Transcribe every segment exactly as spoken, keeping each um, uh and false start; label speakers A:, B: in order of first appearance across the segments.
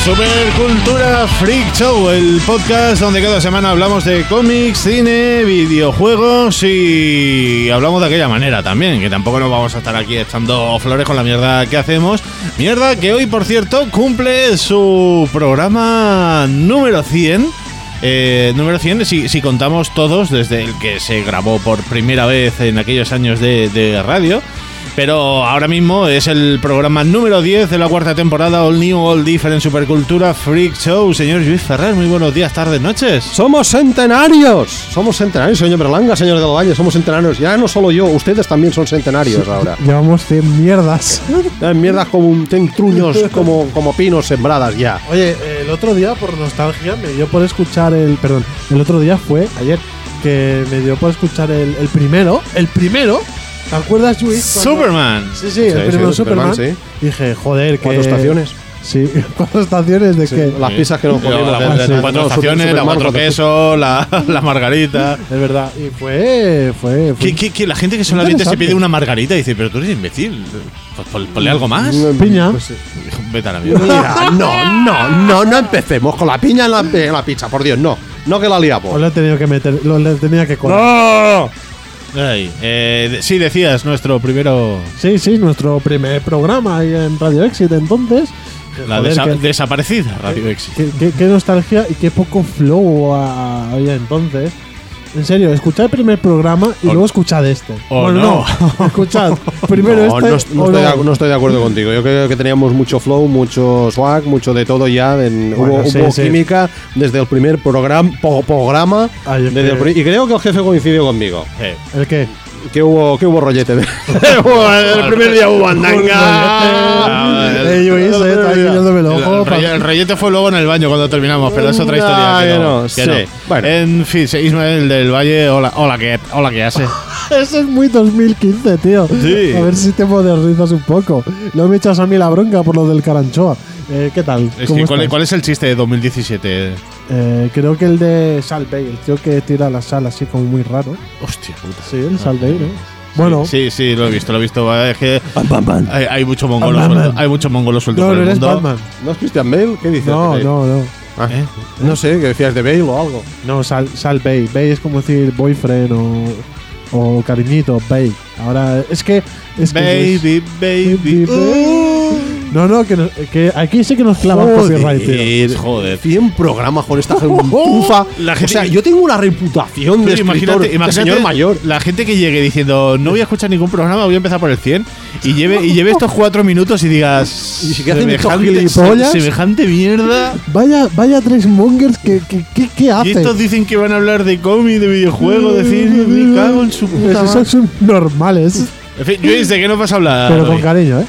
A: Supercultura Freak Show, el podcast donde cada semana hablamos de cómics, cine, videojuegos y hablamos de aquella manera también, que tampoco nos vamos a estar aquí echando flores con la mierda que hacemos. Mierda que hoy, por cierto, cumple su programa número cien. Eh, número cien, si, si contamos todos, desde el que se grabó por primera vez en aquellos años de, de radio. Pero ahora mismo es el programa número diez de la cuarta temporada, All New, All Different Supercultura Freak Show. Señor Luis Ferrer, muy buenos días, tardes, noches.
B: ¡Somos centenarios! Somos centenarios, señor Berlanga, señor del Valle, somos centenarios. Ya no solo yo, ustedes también son centenarios ahora.
C: Llevamos cien mierdas.
B: Eh, mierdas como un truños, como, como pinos sembradas ya.
C: Oye, el otro día, por nostalgia, me dio por escuchar el... Perdón, el otro día fue, ayer, que me dio por escuchar el, el primero. El primero... ¿Te acuerdas, Luis?
A: Superman.
C: Sí, sí, el sí, primero
B: sí,
C: Superman.
B: Superman, sí.
C: Dije, joder, que...
B: ¿Cuatro estaciones?
C: Sí, cuatro estaciones de
B: sí,
C: que...
B: Las pizzas que nos comimos.
A: La, la, la, cuatro no, estaciones, super, la cuatro queso, la, la margarita.
C: Es verdad. Y fue... fue, fue
A: ¿Qué, qué, qué, la gente que solamente se pide una margarita y dice, pero tú eres imbécil. Pues ponle algo más.
C: Piña.
B: Pues sí.
A: Vete a la mierda.
B: Mira, no, no, no, no empecemos con la piña en la, en la pizza, por Dios, no. No que la liamos.
C: Pues le he tenido que meter... Lo, le tenía que colar.
B: ¡No!
A: Ay, eh, sí, decías, nuestro primero...
C: Sí, sí, nuestro primer programa ahí en Radio Exit, entonces.
A: La
C: joder,
A: desa
C: que,
A: desaparecida Radio Exit.
C: Qué, qué, qué nostalgia y qué poco flow había entonces. En serio, escuchad el primer programa y o, luego escuchad este.
A: O
C: bueno,
A: no.
C: no. Escuchad primero
B: no,
C: este.
B: No, no,
C: o
B: estoy
C: no.
B: de, no estoy de acuerdo contigo. Yo creo que teníamos mucho flow, mucho swag, mucho de todo ya. En,
C: bueno,
B: hubo
C: sí,
B: hubo
C: sí.
B: química desde el primer programa. Po, programa
C: Ay,
B: desde
C: que...
B: el, y creo que el jefe coincidió conmigo.
A: Eh.
C: ¿El qué?
B: Que hubo, que hubo rollete. De el primer día hubo andanga.
C: Eh, yo hice, está guiñándome el ojo.
A: El, el rollete fue luego en el baño cuando terminamos, pero es otra historia.
B: Ay,
A: que no,
B: no,
A: que
B: sí.
A: no.
B: Bueno.
A: En fin, Ismael del Valle, hola, hola, ¿qué, hola, ¿qué hace?
C: Eso es muy dos mil quince, tío.
A: Sí.
C: A ver si te modernizas un poco. No me echas a mí la bronca por lo del Caranchoa. Eh, ¿Qué tal?
A: Es que, ¿cuál, ¿Cuál es el chiste de dos mil diecisiete?
C: Eh, creo que el de Sal Bay, el tío que tira la sal así como muy raro.
A: Hostia puta.
C: Sí, el Sal Bay, ¿no? Bueno.
A: Sí, sí, lo he visto, lo he visto. Es que
B: Batman.
A: hay, hay mucho mongolo suelto. Hay mucho mongolo suelto
C: No,
A: por
C: no
A: el
C: eres
A: mundo.
C: Batman.
B: ¿No es Christian Bale? ¿Qué dices?
C: No, no, no.
B: Ah,
A: ¿Eh?
B: No sé, que decías de Bale o algo.
C: No, Sal, Sal Bay. Bay es como decir boyfriend o, o cariñito, Bay. Ahora, es que. Es que
A: Baby, baby. Uh.
C: No, no, que, nos, que aquí sí que nos clavan copyright, tío.
A: Joder.
B: cien programas con esta gentuza.
A: La gente-
B: O sea, yo tengo una reputación de escritor,
A: Imagínate,
B: de
A: imagínate
B: señor mayor.
A: la gente que llegue diciendo no voy a escuchar ningún programa, voy a empezar por el cien y lleve, y lleve estos cuatro minutos y digas
B: Y si que hacen estos
A: semejante,
C: gilipollas.
A: semejante mierda.
C: Vaya, vaya tres mongers que, que, que, que
A: Y
C: hacen.
A: estos dicen que van a hablar de cómic, de videojuegos, de cine, me cago en su puta
C: Esos
A: madre.
C: son normales.
A: En fin, Luis, ¿de qué nos vas a hablar?
C: Pero con
A: hoy?
C: cariño, ¿eh?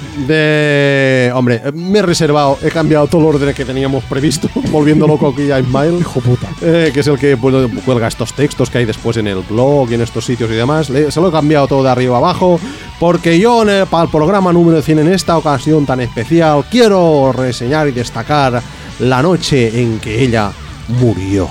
B: De. Hombre, me he reservado, he cambiado todo el orden que teníamos previsto, volviendo loco aquí a Ismael.
C: Hijo puta.
B: Eh, que es el que bueno, cuelga estos textos que hay después en el blog y en estos sitios y demás. Le, se lo he cambiado todo de arriba abajo, porque yo, eh, para el programa número cien, en esta ocasión tan especial, quiero reseñar y destacar la noche en que ella murió.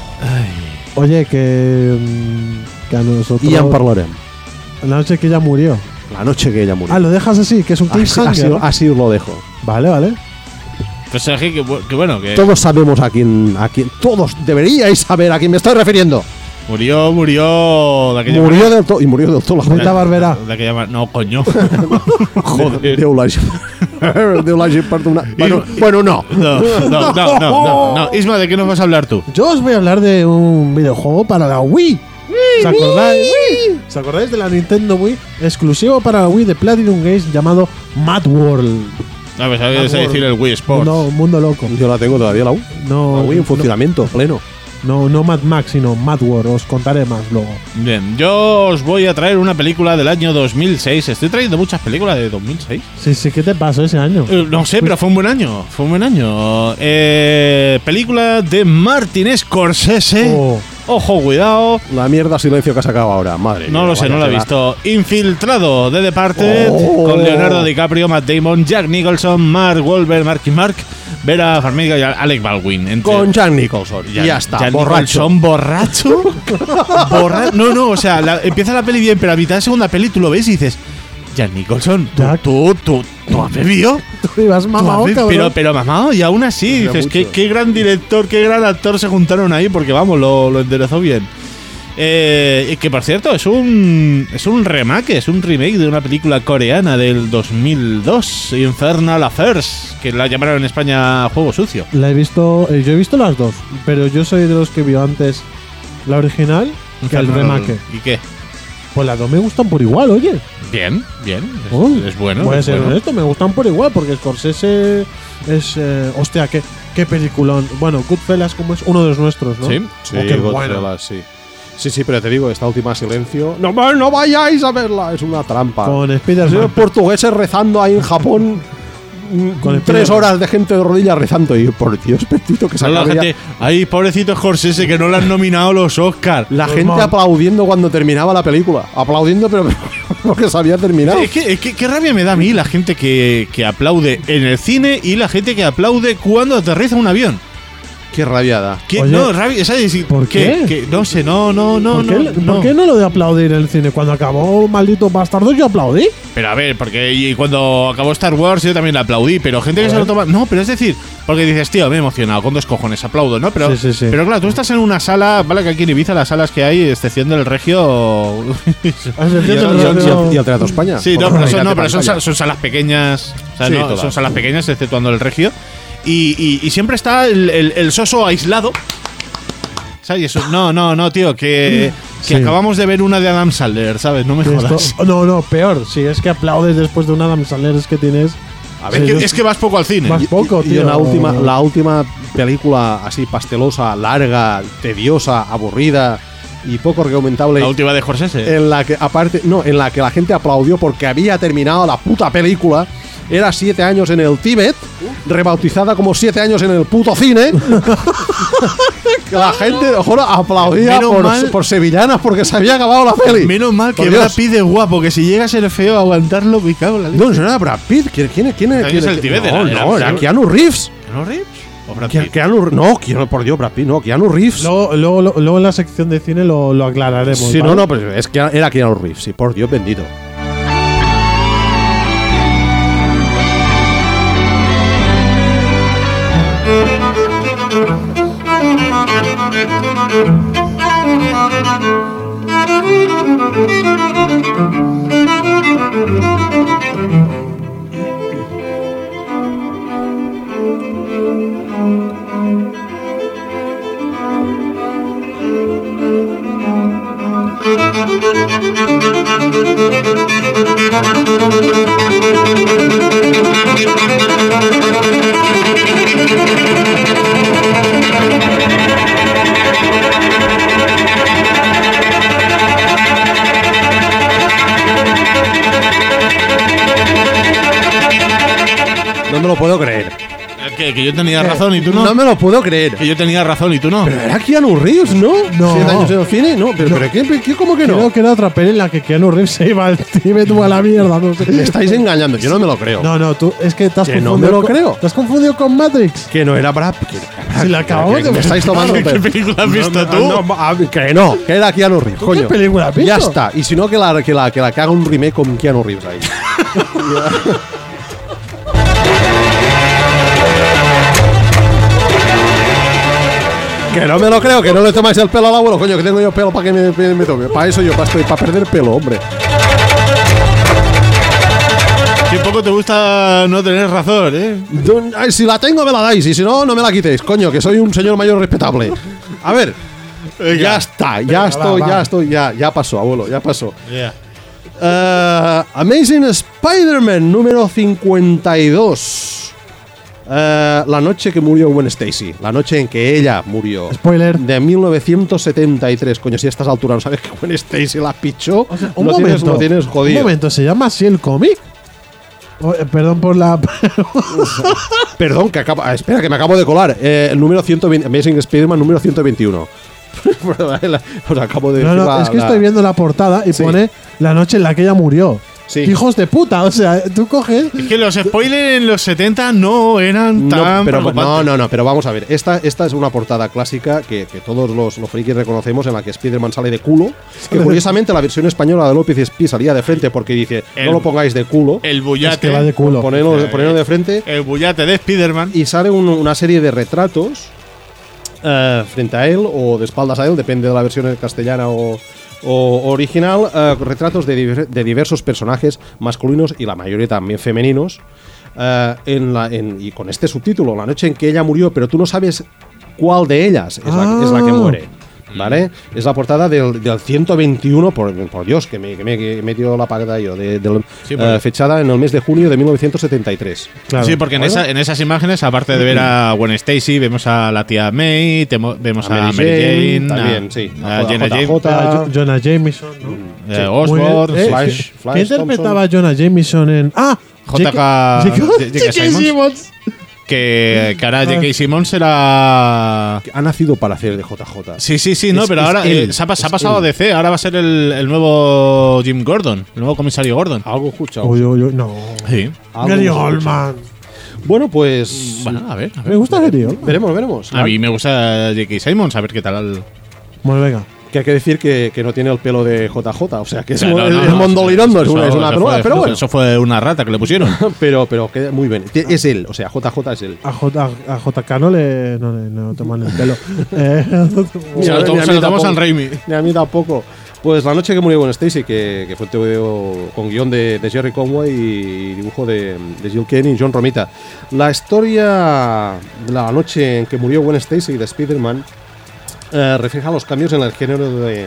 C: Oye, que. mm, Que a nosotros.
B: Y ya en parlarem.
C: La noche que ella murió.
B: La noche que ella murió.
C: Ah, lo dejas así, que es un
B: así,
C: cliffhanger.
B: así,
C: ¿no?
B: así os lo dejo.
C: Vale, vale.
A: Personaje que, que bueno, que
B: Todos sabemos a quién, a quién. Todos deberíais saber a quién me estoy refiriendo.
A: murió, murió de aquella
B: Murió del todo. Y murió del todo la
C: Rita Barberá.
A: De aquella ma- no, coño.
B: Joder, Déu l'hagi. Déu l'hagi perdonat. Bueno, bueno, no.
A: No, no, no, no, no, no. Isma, ¿de qué nos vas a hablar tú?
C: Yo os voy a hablar de un videojuego para la Wii. ¿Os acordáis? ¿Os acordáis de la Nintendo Wii? Exclusivo para la Wii de Platinum Games llamado Mad World.
A: A ver, ¿sabes
C: Mad
A: decir
C: World.
A: el Wii Sports?
C: Mundo, mundo loco.
B: Yo la tengo todavía, la U.
C: No,
B: La Wii en funcionamiento, pleno.
C: no, no Mad Max, sino Mad World. Os contaré más luego.
A: Bien, yo os voy a traer una película del año dos mil seis. Estoy trayendo muchas películas de dos mil seis.
C: Sí, sí, ¿qué te pasó ese año?
A: Eh, no sé, pero fue un buen año. Fue un buen año. Eh, película de Martin Scorsese.
C: Oh.
A: Ojo, cuidado.
B: La mierda silencio que ha sacado ahora, madre
A: No
B: mía,
A: lo sé,
B: vaya
A: no lo he
B: tela.
A: visto. Infiltrado de Departed
B: Oh.
A: con Leonardo DiCaprio, Matt Damon, Jack Nicholson, Mark Wahlberg, Marky Mark, Vera Farmiga y Alec Baldwin. Entre-
B: Con Jack Nicholson.
A: Ya,
B: Y ya está,
A: Jack
B: borracho.
A: Nicholson, borracho. Borra- no, no, o sea, la- empieza la peli bien, pero a mitad de segunda peli tú lo ves y dices, Jack Nicholson, tú,
C: Jack.
A: tú, tú, ¿Tú has bebido?
C: Tú ibas mamado,
A: Tú has be-
C: cabrón.
A: pero, pero mamado, y aún así,
B: Era
A: dices, qué,
B: mucho.
A: qué gran director, qué gran actor se juntaron ahí, porque vamos, lo, lo enderezó bien. Eh, y que por cierto, es un es un remake, es un remake de una película coreana del dos mil dos, Infernal Affairs, que la llamaron en España Juego Sucio.
C: La he visto, eh, yo he visto las dos, pero yo soy de los que vio antes la original que el
A: Infernal-
C: remake.
A: ¿Y qué?
C: Pues las dos me gustan por igual, oye.
A: Bien, bien, es,
C: Uy,
A: es bueno.
C: Voy a
A: es
C: ser
A: bueno.
C: honesto, me gustan por igual, porque Scorsese es. Eh, hostia, qué, qué peliculón. Bueno, Goodfellas, como es uno de los nuestros, ¿no?
A: Sí.
B: Sí,
C: Oh, qué
B: Godzilla,
C: bueno.
B: sí. Sí, sí, pero te digo, esta última silencio. No, va- no vayáis a verla, es una trampa.
C: Con
B: Los
C: Spider-Man.
B: portugueses rezando ahí en Japón. mm,
C: Con el
B: tres
C: Spider-Man.
B: horas de gente de rodillas rezando. Y por Dios, Pepito, que se
A: No, la
B: acabe ya.
A: gente, ay, pobrecito Scorsese, que no le han nominado los Oscars.
B: La
C: Los
B: gente
C: mon-
B: aplaudiendo cuando terminaba la película. Aplaudiendo, pero porque se había terminado.
A: Es que, es que qué rabia me da a mí la gente que, que aplaude en el cine y la gente que aplaude cuando aterriza un avión.
B: Qué rabiada.
A: ¿Qué?
C: Oye,
A: no, rabia, ¿sabes?
C: ¿por qué?
A: ¿Qué? No sé, no, no, no,
C: ¿Por,
A: no,
C: qué,
A: no.
C: ¿Por qué no lo de aplaudir en el cine? Cuando acabó Maldito Bastardo, yo aplaudí.
A: Pero a ver, porque y cuando acabó Star Wars yo también la aplaudí, pero gente que
C: A
A: se
C: ver.
A: lo toma. No, pero es decir, porque dices, tío, me he emocionado, con dos cojones, aplaudo, ¿no? Pero,
C: Sí, sí, sí.
A: pero claro, tú estás en una sala, vale que aquí en Ibiza las salas que hay, excepción del Regio.
B: Y el, y el- y el Teatro España.
A: Sí, no,
B: Por
A: pero,
B: la
A: son,
B: mitad
A: no,
B: de
A: pero son,
B: pantalla.
A: sal- son salas pequeñas. O sea,
B: Sí,
A: no,
B: todas.
A: son salas pequeñas, exceptuando el Regio. Y, y- y siempre está el, el- el soso aislado. ¿Sabes? Y eso- no, no, no, tío, que, que
C: Sí.
A: acabamos de ver una de Adam Sandler, ¿sabes? No me
C: Que
A: jodas.
C: esto- no, no, peor. Si es que aplaudes después de un Adam Sandler, es que tienes.
B: A
A: Es
B: ver,
A: que,
C: yo-
A: es que vas poco al cine.
C: Vas poco,
B: y
C: tío.
B: en la última, la última película así pastelosa, larga, tediosa, aburrida y poco argumentable.
A: La última de Scorsese.
B: En la que, aparte, no, en la que la gente aplaudió porque había terminado la puta película. Era siete años en el Tíbet, rebautizada como siete años en el puto cine. Que la gente, juro, aplaudía
A: Menos
B: por,
A: mal-
B: por sevillanas porque se había acabado la peli.
A: Menos mal que
B: Por
A: Brad
B: Dios.
A: Pitt es guapo, que si llega a ser feo, aguantarlo, me cago en la leche.
B: No, no era Brad Pitt. ¿Quién, quién, quién,
A: También
B: quién-
A: es el Tíbet,
B: No,
A: era-
B: no,
A: era-
B: era Keanu Reeves.
A: ¿Keanu Reeves? ¿O Brad
B: Ke-
A: Pitt?
B: Keanu, no, Keanu, por Dios, Brad Pitt, no, Keanu Reeves.
C: Luego, luego, luego- luego en la sección de cine lo, lo aclararemos.
B: Sí,
C: ¿vale?
B: no, no, pero es que era Keanu Reeves, sí, por Dios bendito. No me lo puedo creer.
A: Que, que yo tenía razón y tú no.
B: No me lo puedo creer.
A: Que yo tenía razón y tú no.
B: Pero era Keanu Reeves, ¿no?
C: No.
B: ¿Siete años en el cine? No, pero, pero ¿qué, qué, ¿cómo que no?
C: Creo que era otra peli en la que Keanu Reeves se iba al Tíbet o a la mierda, no sé.
B: Me estáis engañando, yo no me lo creo.
C: No, no, tú es que te has
B: Que no
C: confundido.
B: me lo
C: con-
B: creo.
C: Te has confundido con Matrix.
B: Que no era Brad Pitt.
C: Si la acabamos
B: que,
C: de
B: que me estáis tomando el
A: ¿Qué
B: pelo.
A: película has visto tú?
B: No, no, a- que no, que era Keanu Reeves,
C: ¿Tú
B: coño.
C: qué película has visto?
B: Ya está. Y si no, que la, que la, que la que haga un remake con Keanu Reeves ahí. Que no me lo creo, que no le tomáis el pelo al abuelo, coño, que tengo yo pelo para que me, me, me tome. Para eso yo, para, estoy, para perder pelo, hombre.
A: Que poco te gusta no tener razón, ¿eh?
B: Don- ay, si la tengo, me la dais, y si no, no me la quitéis, coño, que soy un señor mayor respetable. A ver, ya está, ya
C: Venga,
B: estoy,
C: va,
B: ya
C: va.
B: estoy, ya, ya pasó, abuelo, ya pasó.
A: Yeah.
B: Eh, Amazing Spider-Man número cincuenta y dos. Eh, la noche que murió Gwen Stacy. La noche en que ella murió.
C: Spoiler.
B: De mil novecientos setenta y tres. Coño, si a estas alturas no sabes que Gwen Stacy la pichó,
C: O sea, un
B: lo,
C: momento.
B: tienes, lo tienes jodido.
C: Un momento, ¿se llama así el cómic? Oh, eh, perdón por la.
B: Perdón, que acabo, ah, espera, que me acabo de colar. Eh, el número ciento veinte, Amazing Spider-Man número ciento veintiuno. Os acabo de
C: No,
B: decir
C: no,
B: la-
C: es que
B: la-
C: estoy viendo la portada y
B: Sí.
C: pone la noche en la que ella murió.
B: Sí.
C: Hijos de puta, o sea, tú coges.
A: Es que los spoilers en los setenta no eran
B: No,
A: tan
B: pero,
A: preocupantes.
B: no, no, no, pero vamos a ver. Esta, esta es una portada clásica que, que todos los, los frikis reconocemos, en la que Spider-Man sale de culo. Que curiosamente la versión española de López Espí salía de frente porque dice:
A: El-
B: no lo pongáis de culo,
A: El bullate.
C: Es que va de culo.
B: ponedlo, ponedlo de frente.
A: El bullate de Spider-Man.
B: Y sale un- una serie de retratos eh, frente a él o de espaldas a él, depende de la versión castellana o, o original, eh, retratos de, diver- de diversos personajes masculinos y la mayoría también femeninos, eh, en la, en- y con este subtítulo, La noche en que ella murió, pero tú no sabes cuál de ellas es, la, es la que
C: Ah.
B: muere. ¿Vale? Es la portada del, del ciento veintiuno, por, por Dios, que me, que me que he metido la pagada yo, de, del,
A: Sí, porque-
B: eh, fechada en el mes de junio de mil novecientos setenta y tres.
C: Claro.
A: Sí, porque en, esa- en esas imágenes, aparte de ver a Gwen Stacy, vemos a la tía May, temo- vemos a,
B: A Mary
A: Mary
B: Jane,
A: Jane,
B: también,
A: a,
B: sí.
A: a
B: A
A: Jenna
B: J
A: James,
B: J.
C: Ah, Jo- Jonah Jameson, ¿no?
A: eh,
C: Muy
A: Osborn,
C: bien. Eh,
B: Flash,
C: ¿qué-
B: Flash
C: ¿Qué interpretaba
B: Thompson.
C: Jonah Jameson en. ¡Ah!
A: J K J K Simmons. que, que ahora J K Simmons era...
B: Ha nacido para hacer de J J.
A: Sí, sí, sí, no,
B: Es-
A: pero
B: es
A: ahora
B: él,
A: eh, se ha, pas- se ha
B: es
A: pasado a
B: él.
A: D C, ahora va a ser el, el nuevo Jim Gordon, el nuevo comisario Gordon.
B: Algo he escuchado.
C: Uy, uy, uy, no.
A: Sí.
B: Algo
C: Gary
B: hemos
C: Oldman.
B: Bueno, pues.
A: Bueno, a ver, a ver.
C: Me gusta Gary Oldman.
B: Veremos, veremos.
A: A mí me gusta J K Simmons, a ver qué tal.
C: Bueno, venga.
B: Que hay que decir que, que no tiene el pelo de J J, o sea que es,
A: No, no,
B: es
A: no, no,
B: mondolirondo, es
A: eso-
B: una, es una
A: eso
B: broma,
A: fue-
B: pero bueno.
A: Eso fue una rata que le pusieron.
B: Pero, pero queda muy bien. Es él, o sea, J J es él.
C: A, J, a J K no le, no le no toman el pelo. eh,
A: Se lo,
B: Ni a
A: to-
B: mí
A: se lo tomó
B: tampoco.
A: San Raimi.
B: Ni a mí tampoco. Pues La noche que murió Gwen Stacy, que, que fue un T V O con guión de, de Jerry Conway y dibujo de, de Jill Kane y John Romita. La historia de la noche en que murió Gwen Stacy de Spider-Man eh, refleja los cambios en el género de,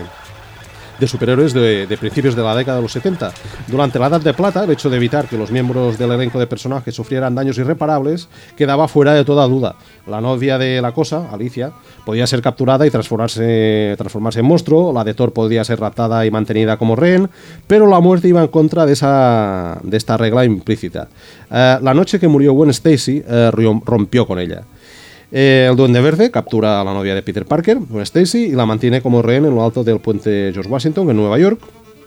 B: de superhéroes de, de principios de la década de los setenta. Durante la Edad de Plata, el hecho de evitar que los miembros del elenco de personajes sufrieran daños irreparables quedaba fuera de toda duda. La novia de la cosa, Alicia, podía ser capturada y transformarse, transformarse en monstruo, la de Thor podía ser raptada y mantenida como rehén, pero la muerte iba en contra de, esa, de esta regla implícita. Eh, la noche que murió Gwen Stacy eh, rompió con ella. Eh, el Duende Verde captura a la novia de Peter Parker, Gwen Stacy, y la mantiene como rehén en lo alto del puente George Washington, en Nueva York.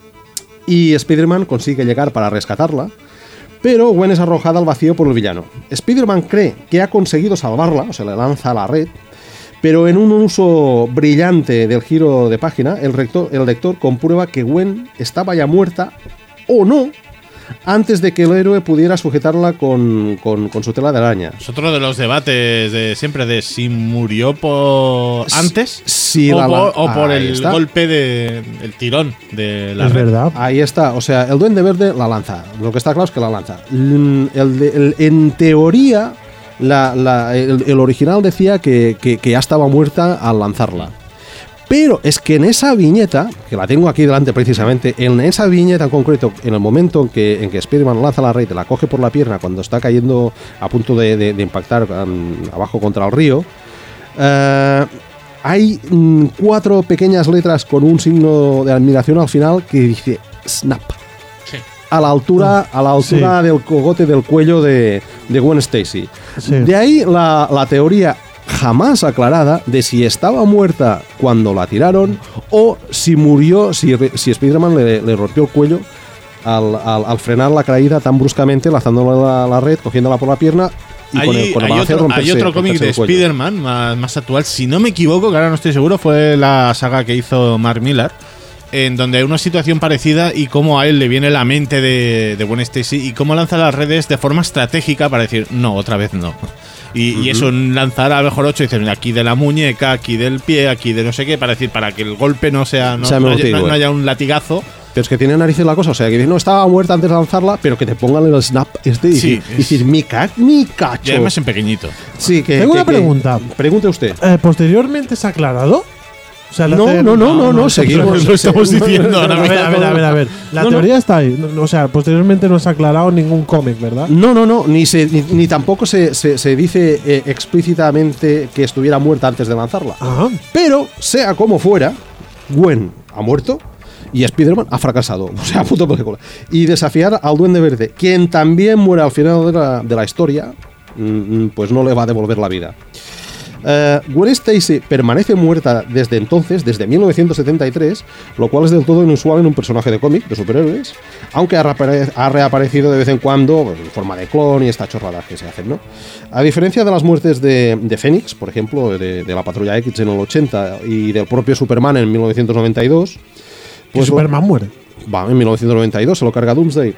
B: Y Spider-Man consigue llegar para rescatarla, pero Gwen es arrojada al vacío por el villano. Spider-Man cree que ha conseguido salvarla, o sea, le lanza a la red, pero en un uso brillante del giro de página, el, rector, el lector comprueba que Gwen estaba ya muerta, o no, antes de que el héroe pudiera sujetarla con, con, con su tela de araña.
A: Es otro de los debates de siempre de si murió por antes
B: Sí,
A: o
B: la-
A: por, o por
B: ahí
A: el
B: está.
A: golpe de el tirón de la
C: es
A: red.
C: verdad.
B: Ahí está, o sea, el Duende Verde la lanza. Lo que está claro es que la lanza. Mm, el de- el- en teoría, la- la- el, el original decía que, que- que ya estaba muerta al lanzarla. Pero es que en esa viñeta, que la tengo aquí delante precisamente, en esa viñeta en concreto, en el momento en que, en que Spider-Man lanza la red, la coge por la pierna cuando está cayendo a punto de, de- de impactar um, abajo contra el río, eh, hay mm, cuatro pequeñas letras con un signo de admiración al final que dice Snap.
A: Sí.
B: A la altura, a la altura del cogote del cuello de, de Gwen Stacy.
C: Sí.
B: De ahí la, la teoría jamás aclarada de si estaba muerta cuando la tiraron o si murió, si, re- si Spider-Man le, le rompió el cuello al, al- al frenar la caída tan bruscamente, lanzándola la, la red, cogiéndola por la pierna y
A: Hay,
B: con el, con el
A: hay
B: balance
A: otro,
B: romperse-
A: hay otro cómic
B: romperse
A: de
B: el cuello.
A: Spider-Man más, más actual, si no me equivoco, que ahora no estoy seguro, fue la saga que hizo Mark Millar, en donde hay una situación parecida y cómo a él le viene la mente de, de Gwen Stacy y cómo lanza las redes de forma estratégica para decir, no, otra vez no. Y, y eso, lanzar a lo mejor ocho, dicen, aquí de la muñeca, aquí del pie, aquí de no sé qué, para decir, para que el golpe no sea, no,
B: Sea
A: no haya,
B: emotivo,
A: no- no
B: eh.
A: haya un latigazo.
B: Pero es que tiene narices la cosa, o sea, que no estaba muerta antes de lanzarla, pero que te pongan el snap este y
A: Sí,
B: decir,
A: es-
B: decir, mi, ca mi cacho.
A: Y además en pequeñito.
B: Sí, que,
C: Tengo
B: que-
C: una
B: que-
C: pregunta.
B: Pregunte usted.
C: Eh, ¿Posteriormente se ha aclarado? O sea, la
B: No,
C: te-
B: no, no, no, no, seguimos.
A: Lo estamos diciendo ahora
C: A ver, a ver, a ver, a ver. La
B: No, no.
C: teoría está ahí. No, no, o sea, posteriormente no se ha aclarado ningún cómic, ¿verdad?
B: No, no, no, ni, se, ni, ni tampoco se, se, se dice eh, explícitamente que estuviera muerta antes de lanzarla.
C: Ajá.
B: Pero, sea como fuera, Gwen ha muerto y Spider-Man ha fracasado. O sea, puto película. Y desafiar al Duende Verde, quien también muere al final de la, de la historia, mm, pues no le va a devolver la vida. Eh, Gwen Stacy permanece muerta desde entonces, desde mil novecientos setenta y tres, lo cual es del todo inusual en un personaje de cómic de superhéroes, aunque ha, reapare- ha reaparecido de vez en cuando pues, en forma de clon y estas chorradas que se hacen, ¿no? A diferencia de las muertes de, de Phoenix, por ejemplo, de, de la Patrulla X en el ochenta y del propio Superman en mil novecientos noventa y dos,
C: Que
B: pues
C: Superman muere.
B: va, en mil novecientos noventa y dos se lo carga Doomsday.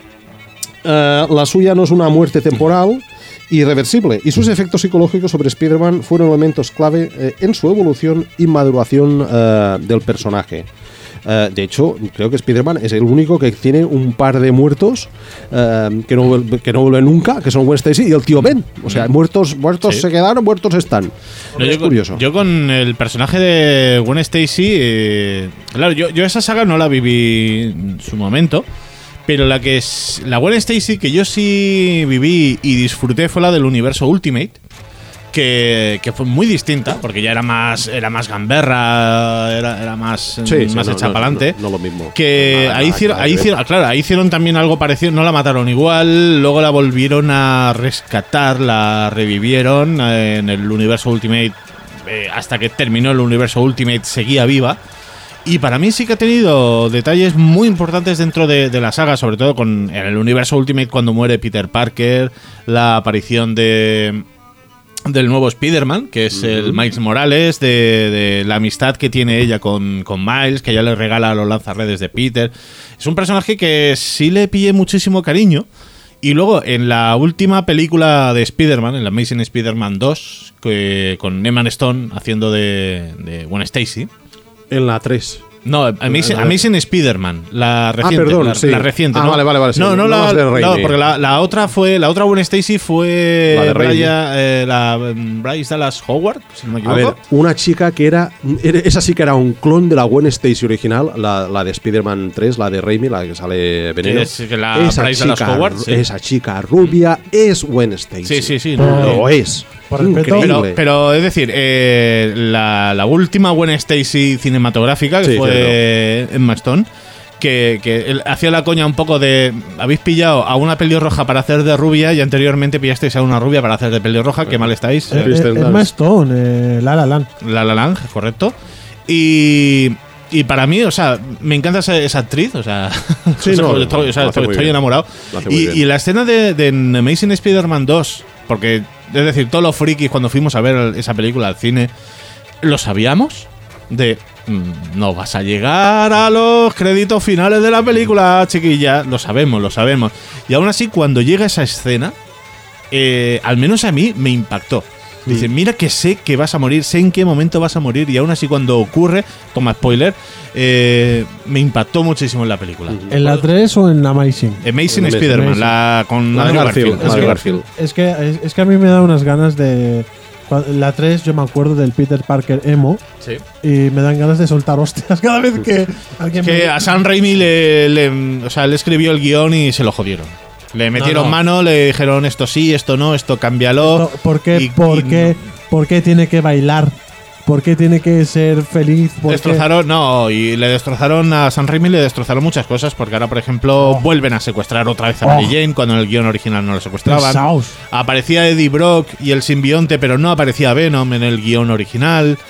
B: Eh, la suya no es una muerte temporal irreversible, y sus efectos psicológicos sobre Spider-Man fueron elementos clave eh, en su evolución y maduración eh, del personaje. Eh, de hecho, creo que Spider-Man es el único que tiene un par de muertos eh, que, no, vuel- que no vuelven nunca, que son Gwen Stacy y el tío Ben. O sea, muertos, muertos
A: Sí.
B: se quedaron, muertos están.
A: No,
B: es
A: yo, con-
B: curioso.
A: yo con el personaje de Gwen Stacy, eh, claro, yo, yo esa saga no la viví en su momento, pero la que es la Gwen Stacy que yo sí viví y disfruté fue la del universo Ultimate, que, que fue muy distinta, porque ya era más era más gamberra, era, era más,
B: Sí, sí,
A: más
B: no,
A: hecha
B: no,
A: para adelante.
B: no, no lo mismo.
A: Que
B: Nada,
A: ahí
B: nada,
A: hicieron,
B: nada
A: ahí
B: que ver.
A: hicieron, claro, ahí hicieron también algo parecido, no la mataron igual, luego la volvieron a rescatar, la revivieron eh, en el universo Ultimate, eh, hasta que terminó el universo Ultimate seguía viva. Y para mí sí que ha tenido detalles muy importantes dentro de, de la saga, sobre todo con en el universo Ultimate cuando muere Peter Parker, la aparición de del nuevo Spider-Man, que es el Miles Morales, de, de la amistad que tiene ella con, con Miles, que ya le regala los lanzarredes de Peter. Es un personaje que sí le pillé muchísimo cariño. Y luego, en la última película de Spider-Man, en la Amazing Spider-Man dos, que, con Emma Stone haciendo de, de Gwen Stacy.
B: En la tres.
A: No, Amazing,
B: la-
A: Amazing Spider-Man, la reciente.
B: perdón,
A: la,
B: sí.
A: la reciente.
B: Ah,
A: ¿no?
B: vale, vale, vale, sí.
A: No, no,
B: No
A: la,
B: las de Raimi.
A: no, porque la, la otra fue, la otra Gwen Stacy fue
B: La de Raimi.
A: Brian, eh, la mm, Bryce Dallas Howard, si no me
B: A
A: equivoco.
B: ver, una chica que era, era- esa sí que era un clon de la Gwen Stacy original, la, la de Spider-Man tres, la de Raimi, la que sale Veneno.
A: Que es- que la Bryce Dallas Howard, sí.
B: esa chica rubia es Gwen Stacy.
A: Sí, sí, sí.
C: Pero-
A: no, no.
B: Lo es.
C: Por respeto-
A: Pero,
B: Increíble.
A: pero es decir, eh, la, la última Gwen Stacy cinematográfica, que
B: Sí,
A: fue Emma Stone, que, que él hacía la coña un poco de habéis pillado a una pelirroja para hacer de rubia y anteriormente pillasteis a una rubia para hacer de pelirroja, qué mal estáis.
C: Eh,
B: Kristen
C: eh,
B: Dunst.
C: Emma Stone, eh, La La Land.
A: La La Land, correcto. Y, y para mí, o sea, me encanta esa, esa actriz, o sea,
B: Sí,
A: o sea,
B: no,
A: estoy, o sea,
B: lo hace
A: estoy-
B: muy
A: estoy
B: bien.
A: enamorado.
B: Lo hace muy
A: Y,
B: bien.
A: y la escena de, de Amazing Spider-Man dos, porque es decir, todos los frikis cuando fuimos a ver esa película al cine, lo sabíamos de mm, no vas a llegar a los créditos finales de la película, chiquilla, lo sabemos, lo sabemos. Y aún así, cuando llega esa escena, eh, al menos a mí me impactó. Dice, mira que sé que vas a morir, sé en qué momento vas a morir, y aún así cuando ocurre, toma spoiler, eh, me impactó muchísimo en la película.
C: ¿En la tres o en la Amazing?
A: Amazing
B: Amazing.
A: Spider-Man, la con
B: Andrew
A: Andrew
B: Garfield,
A: Garfield.
B: Andrew
C: que-
B: Garfield.
C: Es que, es, es que a mí me da unas ganas de. cua- La tres, yo me acuerdo del Peter Parker emo.
A: Sí.
C: Y me dan ganas de soltar hostias cada vez que alguien
A: Que
C: me.
A: a Sam Raimi le, le- o sea, le escribió el guión y se lo jodieron. Le metieron
C: no.
A: mano, le dijeron esto sí, esto no, esto cámbialo.
C: No, ¿Por qué,
A: y-
C: por,
A: y
C: qué, ¿Por qué tiene que bailar? ¿Por qué tiene que ser feliz? ¿Por qué?
A: Destrozaron, no, y le destrozaron a Sam Raimi, le destrozaron muchas cosas, porque ahora, por ejemplo, vuelven a secuestrar otra vez a Mary
C: Oh.
A: Jane cuando en el guión original no lo secuestraban.
C: Pesaos.
A: Aparecía Eddie Brock y el simbionte, pero no aparecía Venom en el guión original.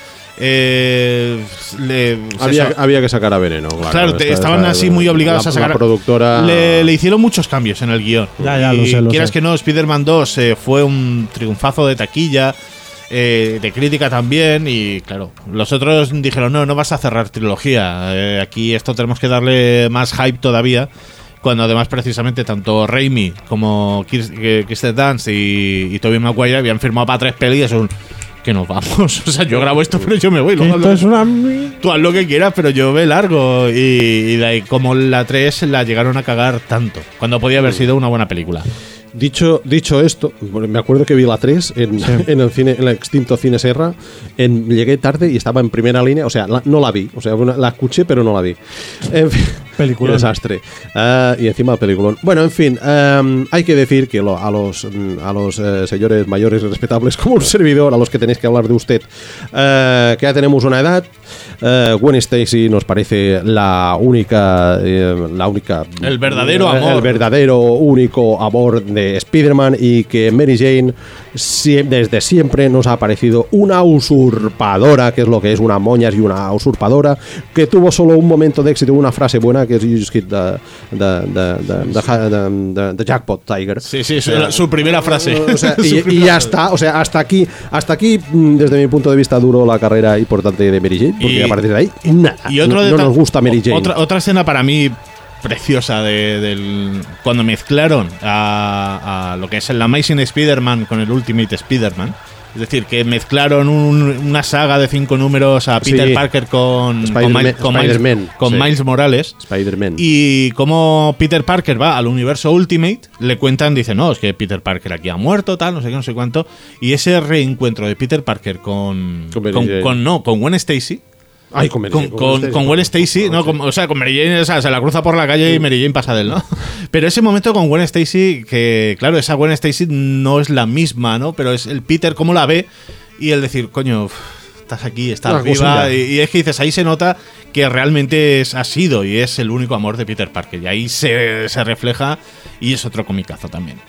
A: Eh, le-
B: Había,
A: eso.
B: había que sacar a Veneno. Claro,
A: Claro, te-
B: Esta-
A: estaban
B: esta-
A: así muy obligados
B: la-
A: a sacar.
B: La productora.
A: Le, le hicieron muchos cambios en el guión.
C: Ya, ya,
A: y
C: lo sé, lo
A: quieras
C: sé.
A: que no, Spider-Man dos eh, fue un triunfazo de taquilla, eh, de crítica también. Y claro, los otros dijeron: no, no vas a cerrar trilogía. eh, aquí esto tenemos que darle más hype todavía. Cuando además, precisamente, tanto Raimi como Kirs- eh, Kirsten Dunst y, y Tobey Maguire habían firmado para tres pelis. Es un. Que nos vamos. O sea, yo grabo esto, pero yo me voy.
C: Que
A: luego
C: esto
A: lo-
C: es una. mi-
A: Tú haz lo que quieras, pero yo ve largo. Y, y de ahí, como la tres la llegaron a cagar tanto, cuando podía haber sido una buena película.
B: Dicho, dicho esto, bueno, me acuerdo que vi la tres en, en el cine, en el extinto Cine Serra. En, llegué tarde y estaba en primera línea, o sea, la- no la vi, o sea, una- la escuché pero no la vi. En fin,
C: Peliculón.
B: Qué desastre. Eh, y encima el peliculón. Bueno, en fin, eh, hay que decir que lo- a los, mm, a los eh, señores mayores y respetables como un servidor, a los que tenéis que hablar de usted, eh, que ya tenemos una edad, eh, Gwen Stacy nos parece la única, eh, la única,
A: El verdadero
B: eh,
A: amor.
B: el verdadero único amor de Spider-Man, y que Mary Jane sie- desde siempre nos ha parecido una usurpadora, que es lo que es, una moñas y una usurpadora, que tuvo solo un momento de éxito, una frase buena, que es "You just hit the, the, the, the, the, the- the- the jackpot, Tiger".
A: Sí, sí, su, su primera frase.
B: O sea,
A: Su
B: y, y
A: primera
B: ya
A: frase.
B: está, o sea, hasta aquí, hasta aquí, mm, desde mi punto de vista, duró la carrera importante de Mary Jane, porque
A: Y-
B: a partir de ahí, nada.
A: Y otro
B: no, no
A: deta-
B: nos gusta Mary Jane.
A: Otra, otra escena para mí preciosa de, del cuando mezclaron a, a lo que es el Amazing Spider-Man con el Ultimate Spider-Man. Es decir, que mezclaron un- una saga de cinco números a Peter
B: Sí.
A: Parker con, con,
B: Spider-Man-
A: Miles, con, Miles,
B: Spider-Man,
A: con
B: sí.
A: Miles Morales.
B: Spider-Man.
A: Y como Peter Parker va al universo Ultimate, le cuentan, dice, no, es que Peter Parker aquí ha muerto, tal, no sé qué, no sé cuánto. Y ese reencuentro de Peter Parker con.
B: Con Mary
A: con,
B: Jane.
A: con- no, con Gwen Stacy.
B: Ay, con Mary
A: Con,
B: Jane,
A: con,
B: Stacy.
A: con Gwen Stacy, no, con- o sea, con Mary Jane, o sea, se la cruza por la calle y Mary Jane pasa de él, ¿no? Pero ese momento con Gwen Stacy, que claro, esa Gwen Stacy no es la misma, ¿no? Pero es el Peter cómo la ve y el decir, coño, uf, estás aquí, estás
B: Una
A: viva.
B: cosilla.
A: Y, y es que dices, ahí se nota que realmente es, ha sido y es el único amor de Peter Parker. Y ahí se, se refleja y es otro comicazo también.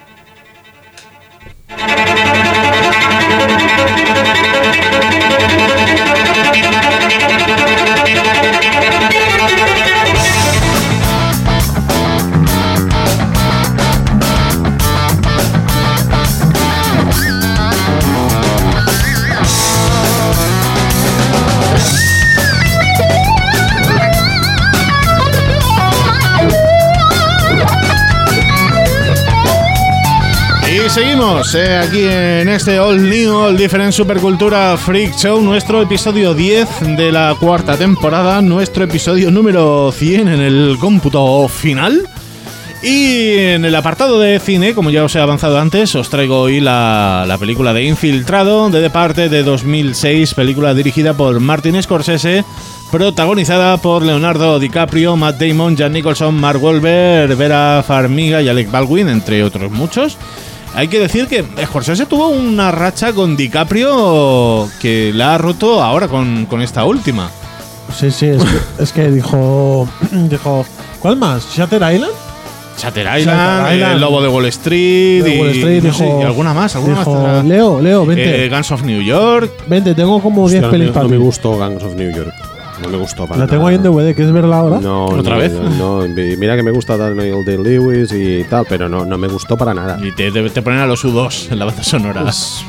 A: Y seguimos eh, aquí en este All New, All Different Supercultura Freak Show, nuestro episodio diez de la cuarta temporada, nuestro episodio número cien en el cómputo final. Y en el apartado de cine, como ya os he avanzado antes, os traigo hoy la, la película de Infiltrado, de parte de dos mil seis, película dirigida por Martin Scorsese, protagonizada por Leonardo DiCaprio, Matt Damon, Jack Nicholson, Mark Wahlberg, Vera Farmiga y Alec Baldwin, entre otros muchos. Hay que decir que Scorsese tuvo una racha con DiCaprio que la ha roto ahora con, con esta última.
C: Sí, sí, es que, es que dijo, dijo, ¿cuál más? ¿Shatter Island?
A: Shutter
C: Shutter
A: Island,
C: Island.
A: El Lobo de Wall Street,
C: De Wall
A: y,
C: Street,
A: no sé,
C: dijo-
A: y alguna más, alguna
C: dijo,
A: más. tendrá.
C: Leo, Leo, vente,
A: Eh, Guns of New York.
C: vente, tengo como diez
B: Hostia,
C: pelis
B: no,
C: para
B: no me
C: ti.
B: gustó Gangs of New York. No me gustó para
C: La tengo
B: nada.
C: ahí en D V D, ¿quieres verla ahora?
B: No,
A: ¿Otra
B: no,
A: vez?
B: No, no, mira que me gusta Daniel Day-Lewis y tal, pero no, no me gustó para nada.
A: Y te, te, te ponen a los U dos en la banda sonora.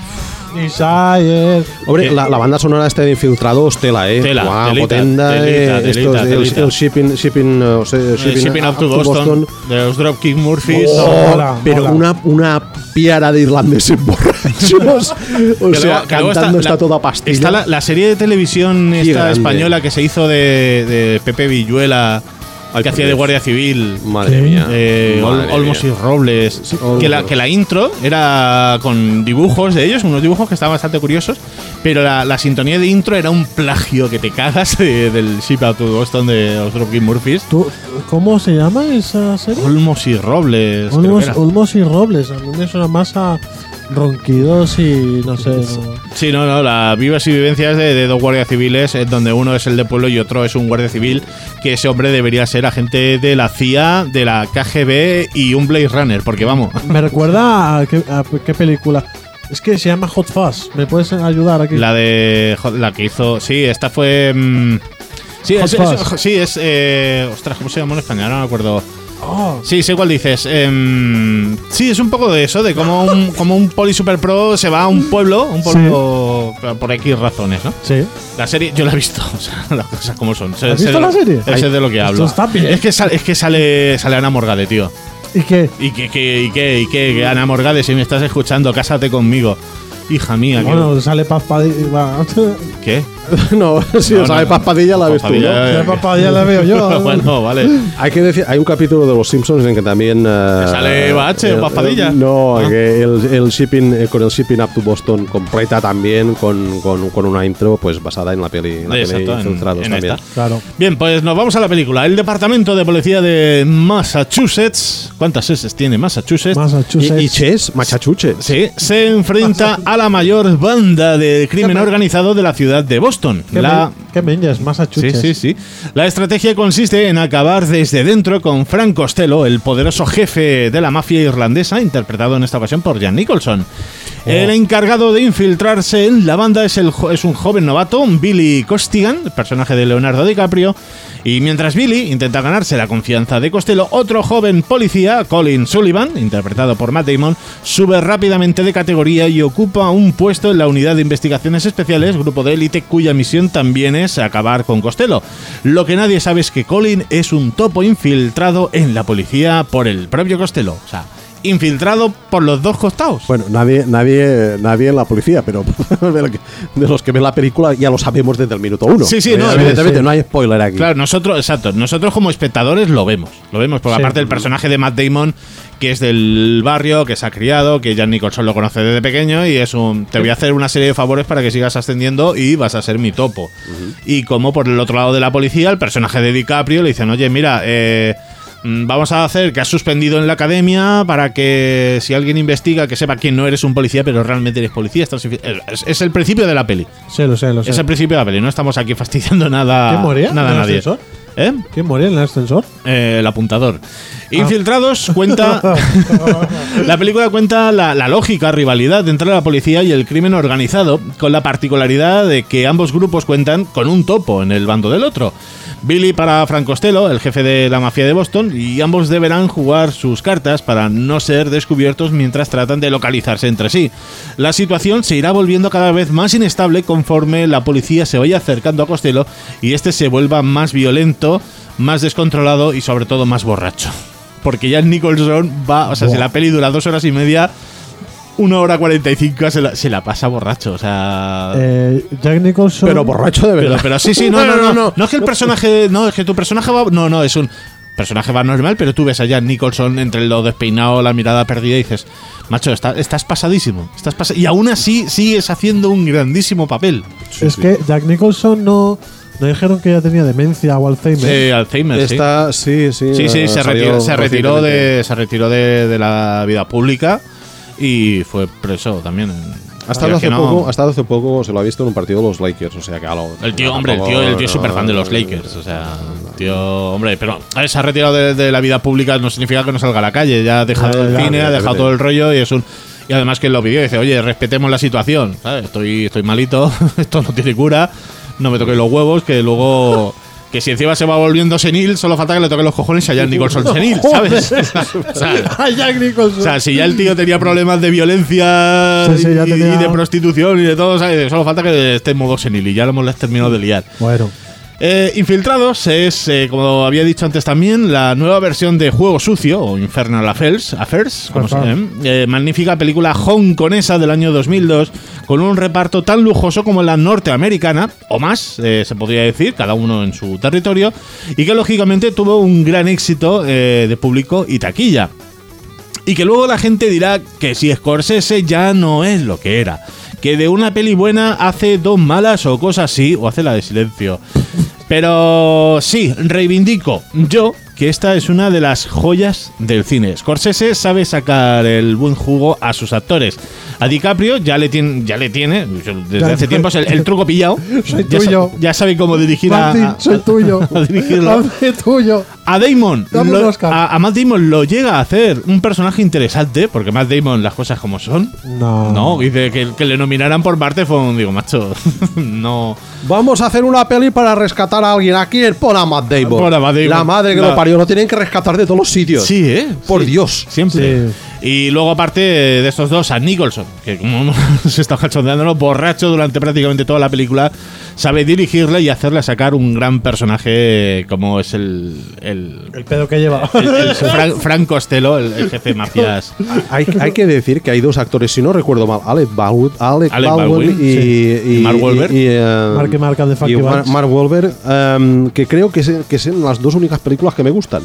C: Desire.
B: Hombre,
A: Eh,
B: la, la banda sonora esta de Infiltrados, tela, eh.
A: Tela,
B: Guau,
A: telita,
B: potenda,
A: telita,
B: eh,
A: telita,
B: esto es el-
A: telita.
B: el, shipping, shipping, o sea,
A: Eh,
B: shipping,
A: Shipping Up to
B: to
A: Boston, de los Dropkick Murphys.
B: Oh,
C: Mola,
B: pero
C: mola.
B: una, una piara de irlandeses borrachos. O
A: Que
B: sea,
A: luego- que luego
B: cantando
A: está
B: está,
A: la-
B: toda pastilla.
A: Está la, la serie de televisión
B: Qué
A: esta
B: grande.
A: española que se hizo de, de Pepe Villuela,
B: Ay,
A: que
B: por
A: hacía de
B: Dios.
A: guardia civil.
B: Madre
C: Sí.
B: mía.
A: Eh, Ol-
B: Madre
A: Olmos y
B: mía.
A: Robles.
B: Olmos.
A: que, la, que la intro era con dibujos de ellos, unos dibujos que estaban bastante curiosos, pero la, la sintonía de intro era un plagio que te cagas de- del Ship Out to Boston de los Dropkick Murphys.
C: ¿Tú, ¿Cómo se llama esa serie?
A: Olmos y Robles. creo que
C: Olmos,
A: era.
C: Olmos y Robles. A mí me suena más a ronquidos y no sé. no.
A: Sí, no, no, la vivas y vivencias de, de dos guardias civiles, eh, donde uno es el de pueblo y otro es un guardia civil, que ese hombre debería ser agente de la C I A, de la K G B y un Blade Runner, porque vamos.
C: Me recuerda a qué, a qué película. Es que se llama Hot Fuzz. ¿Me puedes ayudar aquí?
A: La de. jo- La que hizo. Sí, esta fue. mm, sí,
C: Hot
A: es,
C: Fuzz.
A: es- sí, es. eh, ostras, ¿cómo se llama en español? No me acuerdo.
C: Oh,
A: Sí, sé cuál dices. Em, sí, es un poco de eso, de cómo un, como un poli super pro se va a un pueblo, un pueblo por X razones, ¿no?
C: sí.
A: La serie, yo la he visto, o sea, las cosas como son. Sé-
C: ¿Has
A: sé
C: visto
A: de
C: la
A: lo-
C: serie?
A: Sé de lo que
C: esto
A: hablo.
C: está bien.
A: Es que, sale, es que sale, sale Ana Morgade, tío.
C: ¿Y qué?
A: Y que, que, y que, y que, que Ana Morgade, si me estás escuchando, cásate conmigo. Hija mía, que-
C: Bueno, sale Paz Padilla.
A: ¿qué?
B: No, si
A: No,
B: no, sabe
A: no.
B: Paspadilla la ves tú,
A: Paspadilla,
B: ¿no?
A: eh.
C: Ya, papá, ya la veo yo.
A: Bueno, vale.
B: Hay que decir, hay un capítulo de Los Simpsons en que también eh,
A: ¿Sale Bache o
B: el-
A: Paspadilla?
B: el- No,
A: Ah.
B: que el, el shipping eh, con el shipping up to Boston completa también con, con, con una intro pues basada en la peli, en la peli
A: Exacto, en-
B: Infiltrados
A: en
B: también.
A: esta.
C: Claro.
A: Bien, pues nos vamos a la película. El Departamento de Policía de Massachusetts. ¿Cuántas S tiene Massachusetts?
C: Massachusetts.
B: Y, y Ches, Machachuche.
A: Sí, se enfrenta a la mayor banda de crimen
C: ¿Qué me-
A: organizado de la ciudad de Boston.
C: ¿Qué,
A: La,
C: me, ¿Qué menjas?
A: sí,
C: Massachusetts.
A: sí, sí. La estrategia consiste en acabar desde dentro con Frank Costello, el poderoso jefe de la mafia irlandesa, interpretado en esta ocasión por Jan Nicholson. El encargado de infiltrarse en la banda es, el, jo- es un joven novato, Billy Costigan, el personaje de Leonardo DiCaprio. Y mientras Billy intenta ganarse la confianza de Costello, otro joven policía, Colin Sullivan, interpretado por Matt Damon, sube rápidamente de categoría y ocupa un puesto en la unidad de investigaciones especiales, grupo de élite cuya misión también es acabar con Costello. Lo que nadie sabe es que Colin es un topo infiltrado en la policía por el propio Costello. O sea, infiltrado por los dos costados.
B: Bueno, nadie, nadie, nadie en la policía, pero de, lo que- de los que ven la película ya lo sabemos desde el minuto uno.
A: Sí, sí, no,
B: evidentemente
C: sí.
B: no hay spoiler aquí.
A: Claro, nosotros, exacto, nosotros como espectadores lo vemos, lo vemos, porque
C: Sí.
A: aparte el personaje de Matt Damon, que es del barrio, que se ha criado, que Jan Nicholson lo conoce desde pequeño y es un, te voy a hacer una serie de favores para que sigas ascendiendo y vas a ser mi topo. Y como por el otro lado de la policía, el personaje de DiCaprio le dicen, oye, mira, eh, mm, vamos a hacer que has suspendido en la academia para que si alguien investiga que sepa que no eres un policía, pero realmente eres policía. Estás infi- es, es el principio de la peli.
C: Sí, lo sé, lo sé.
A: Es el principio de la peli, no estamos aquí fastidiando nada,
C: ¿Quién moría
A: nada a
C: en el
A: nadie.
C: ascensor?
A: ¿Eh?
C: ¿Quién moría en el ascensor?
A: Eh, el apuntador. Infiltrados cuenta. La película cuenta la, la lógica rivalidad entre la policía y el crimen organizado, con la particularidad de que ambos grupos cuentan con un topo en el bando del otro. Billy para Frank Costello, el jefe de la mafia de Boston, y ambos deberán jugar sus cartas para no ser descubiertos mientras tratan de localizarse entre sí. La situación se irá volviendo cada vez más inestable conforme la policía se vaya acercando a Costello y este se vuelva más violento, más descontrolado y sobre todo más borracho. Porque ya Nicholson va, o sea,
C: Buah.
A: si la peli dura dos horas y media, una hora cuarenta y cinco se la, se la pasa borracho, o sea...
C: Eh, Jack Nicholson.
B: Pero borracho de
A: Pero,
B: verdad.
A: pero sí, sí, no, no, no, no. No es que el personaje. No, es que tu personaje va. No, no, es un personaje va normal, pero tú ves a Jack Nicholson entre lo despeinado, la mirada perdida y dices, macho, está- estás pasadísimo. Estás pasa-". Y aún así sigues haciendo un grandísimo papel.
C: es que Jack Nicholson no. ¿No dijeron que ya tenía demencia o Alzheimer?
A: Eh, Alzheimer, sí.
B: Está, sí, sí.
A: Sí, sí,
B: eh,
A: se
B: salió
A: retiró, se retiró,
B: recientemente.
A: de, se retiró de, de la vida pública y fue preso también.
B: Ha estado,
A: Es
B: hace
A: que no-
B: poco, ha estado hace poco, se lo ha visto en un partido de los Lakers, o sea que a lo-
A: El tío,
B: a
A: hombre, el
B: poco-
A: tío, el tío es súper fan de los Lakers. O sea, tío, hombre, pero a ver, se ha retirado de, de la vida pública, no significa que no salga a la calle. Ya ha dejado
C: Ya,
A: el
C: ya,
A: cine, ha
B: evidentemente.
A: dejado todo el rollo y es un. Y además que en los vídeos dice, oye, respetemos la situación. ¿sabes? Estoy, estoy malito, esto no tiene cura, no me toquéis los huevos, que luego. Que si encima se va volviendo senil, solo falta que le toquen los cojones a Jan Nicholson senil, ¿sabes? O sea,
C: ¡Ay, Jack Nicholson!
A: o sea, si ya el tío tenía problemas de violencia
C: Sí, sí, ya
A: y,
C: tenía-
A: y de prostitución y de todo, ¿sabes? Solo falta que esté en modo senil y ya lo hemos terminado de liar.
C: Bueno.
A: Eh, Infiltrados es, eh, como había dicho antes también, la nueva versión de Juego Sucio o Infernal Affairs, Affairs como se
C: Ajá.
A: llama. Eh, magnífica película hongkonesa del año dos mil dos con un reparto tan lujoso como la norteamericana, o más, eh, se podría decir, cada uno en su territorio, y que lógicamente tuvo un gran éxito eh, de público y taquilla. Y que luego la gente dirá que si Scorsese ya no es lo que era. Que de una peli buena hace dos malas o cosas así, o hace la de silencio. Pero sí, reivindico yo que esta es una de las joyas del cine. Scorsese sabe sacar el buen jugo a sus actores. A DiCaprio ya le tiene, ya le tiene desde
C: Ya-
A: hace tiempo es el, el truco pillado.
C: Soy
A: ya, sa-
C: tuyo.
A: ya sabe cómo dirigir a,
C: Martin,
A: a-
C: soy tuyo.
A: a dirigirlo.
C: Hazme tuyo.
A: A Damon,
C: Dame un
A: lo-
C: Oscar.
A: a, a Matt Damon lo llega a hacer un personaje interesante, porque Matt Damon, las cosas como son.
C: No.
A: No, dice que, que le nominaran por Bartefon, digo, macho, no.
B: Vamos a hacer una peli para rescatar a alguien. ¿A quién? Pon a Matt Damon.
A: Pon a Matt Damon.
B: La madre que
A: La-
B: lo parió. Lo tienen que rescatar de todos los sitios.
A: Sí, ¿eh?
B: Por
A: Sí.
B: Dios.
A: Siempre.
C: Sí.
A: Y luego, aparte de estos dos, a Nicholson, que como se está cachondeando, borracho durante prácticamente toda la película, sabe dirigirle y hacerle sacar un gran personaje como es el. El,
C: El pedo que lleva.
A: el, el Frank, Frank Costello, el, el jefe de mafias.
B: Hay, hay que decir que hay dos actores, si no recuerdo mal, Alec Baldwin, Alec
A: Alec
B: Baldwin
A: Baldwin,
B: y,
A: sí.
B: y,
A: Y Mark Wahlberg.
B: y, y, eh,
C: Mark y Mark and the Funky
B: y Mar-
C: Bunch.
B: Mark Wahlberg, um, que creo que, se- que son las dos únicas películas que me gustan.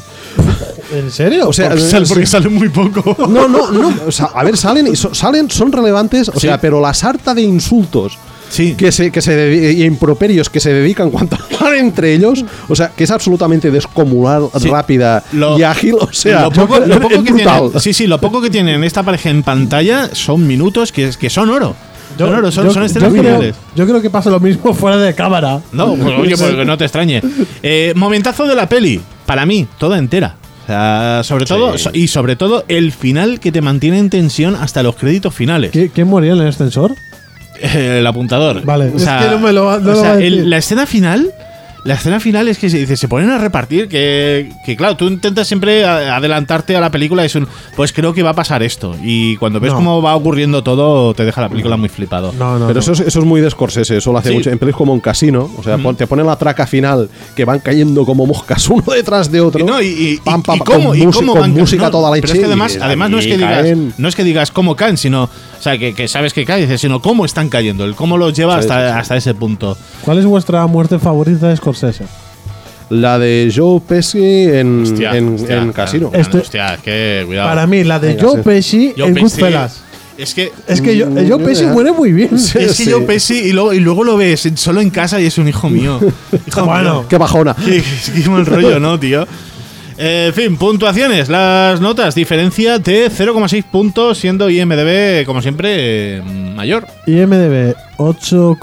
C: ¿En serio?
B: O sea,
A: Porque
B: eh,
A: sale, porque
B: sí.
A: sale muy poco.
B: No, no, no. O sea, a ver, salen, y so- salen, son relevantes, o
A: Sí.
B: sea, pero la sarta de insultos
A: Sí.
B: que se, que se dedi- y improperios que se dedican cuando hablan entre ellos, o sea, que es absolutamente descomunal,
A: Sí.
B: rápida
A: Lo-
B: y ágil, o sea,
A: lo poco, lo
B: es
A: poco que
B: brutal.
A: tienen, sí, sí, lo poco que tienen esta pareja en pantalla son minutos que, que son oro.
C: Yo-
A: son oro, son,
C: yo-
A: son
C: yo
A: escenas
C: creo,
A: geniales.
C: yo creo que pasa lo mismo fuera de cámara.
A: No, pues oye, pues que no te extrañe. Eh, momentazo de la peli, para mí, toda entera. O sea, sobre todo, so- y sobre todo el final que te mantiene en tensión hasta los créditos finales.
C: ¿Qui- ¿Quién moría en el ascensor?
A: Eh, el apuntador.
C: Vale,
A: O
C: es
A: sea,
C: que no me lo va- no
A: o
C: lo
A: sea,
C: va a
A: el-
C: decir.
A: la escena final. La escena final es que se dice, se ponen a repartir, que, que claro, tú intentas siempre a- adelantarte a la película y es un, pues creo que va a pasar esto. Y cuando ves
C: No.
A: cómo va ocurriendo todo, te deja la película muy flipado.
C: No, no.
B: Pero
C: no.
B: eso es, eso es muy de Scorsese, eso lo hace
A: Sí.
B: mucho. En películas como un casino, o sea, pon- te ponen la traca final que van cayendo como moscas uno detrás de otro.
A: Y no, y, y-
B: Pam,
A: y-
B: pam,
A: y
B: con
A: cómo, y
B: música-
A: cómo
B: con
A: van-
B: música
A: no,
B: toda la
A: pero es
B: leche
A: que además,
B: y
A: además no es que
B: ahí
A: digas,
B: caen.
A: no es que digas cómo caen, sino, o sea, que, que sabes que caen, sino cómo están cayendo, el cómo los lleva
B: Sí,
A: hasta,
B: sí, sí.
A: hasta ese punto.
C: ¿Cuál es vuestra muerte favorita de Scorsese?
B: La de Joe Pesci en,
A: Hostia,
B: en,
A: hostia,
B: en Casino.
A: ah,
C: Esto-
A: hostia, es que cuidado.
C: Para mí, la de
B: Venga,
C: Joe
B: sí.
C: Pesci
A: Joe
C: en
A: Pesci-
C: Goodfellas.
A: Es que
C: Es que yo,
B: Mm,
C: Joe Pesci
B: ya.
C: muere muy bien.
B: Sí.
A: es que
B: sí.
A: Joe Pesci y luego, y luego lo ves en- solo en casa y es un hijo mío. Hijo
C: Bueno.
A: mío.
B: Qué bajona.
A: Qué, qué mal rollo, ¿no, tío? Eh, en fin, puntuaciones, las notas, diferencia de cero coma seis puntos, siendo I M D B, como siempre, eh, mayor.
C: I M D B ocho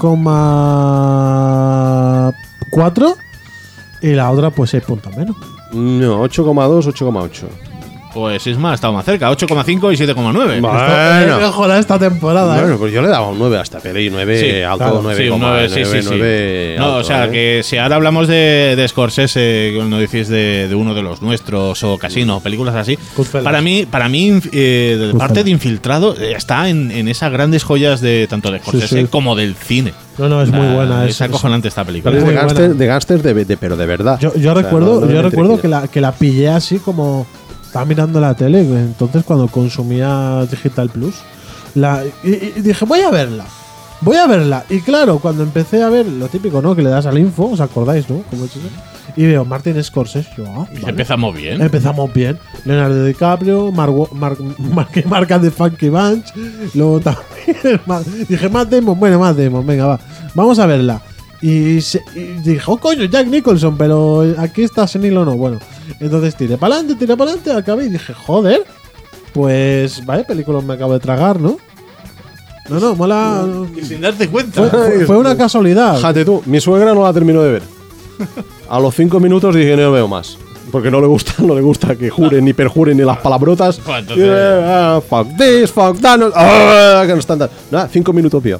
C: coma cuatro y la otra pues seis puntos menos.
B: No, ocho coma dos, ocho coma ocho.
A: Pues Isma ha estado más cerca, ocho coma cinco y siete coma nueve.
B: Bueno.
C: Esto- Ojalá esta temporada.
B: Bueno,
C: ¿eh?
B: pues yo le daba un nueve a esta peli, nueve
A: Sí,
B: alto,
C: claro.
B: nueve,
A: Sí, un nueve, sí, sí, sí.
B: nueve
A: No,
B: alto,
A: o sea,
B: ¿eh?
A: que si ahora hablamos de, de Scorsese, cuando decís de, de uno de los nuestros, o Casino, películas así,
C: Goodfellas.
A: para mí, para mí inf- eh, de parte
C: Goodfellas.
A: de Infiltrado, eh, está en, en esas grandes joyas de tanto de Scorsese
C: sí.
A: como del cine.
C: No, no, es
A: O sea,
C: muy buena.
A: Es
C: Es,
A: acojonante esta película.
B: Pero es de
C: muy
B: gángster,
C: buena.
B: de gángster de, de- pero de verdad.
C: Yo, yo
B: O sea,
C: recuerdo,
B: no- no
C: yo
B: de
C: recuerdo que
B: mentiriquilla.
C: la, que la pillé así como estaba mirando la tele, entonces cuando consumía Digital Plus, la, y, y dije, voy a verla, voy a verla. Y claro, cuando empecé a ver lo típico, ¿no? Que le das al info, ¿os acordáis, no? Como es eso? Y veo Martin Scorsese, yo, ah,
A: Y
C: vale.
A: empezamos bien.
C: Empezamos bien. Leonardo DiCaprio, Mark, Wa- Mark, Mark, Mark and the Funky Bunch. Luego también. Ma- dije, Matt Damon. Bueno, Matt Damon, venga, va. Vamos a verla. Y, se- y dije, oh coño, Jack Nicholson, pero aquí está senil o no. Bueno, entonces tiré para adelante, tiré para adelante, acabé y dije, joder. Pues, vaya película me acabo de tragar, ¿no? No, no, mola.
A: Y sin darte cuenta.
C: Fue, fue- fue una casualidad.
B: Fíjate tú, mi suegra no la terminó de ver. A los cinco minutos dije, no veo más. Porque no le gusta, no le gusta que juren ni perjuren ni las palabrotas.
A: Pues entonces-
B: Eh, ah, fuck this, fuck that. no- ah, que no están tan- Nada, cinco minutos vio.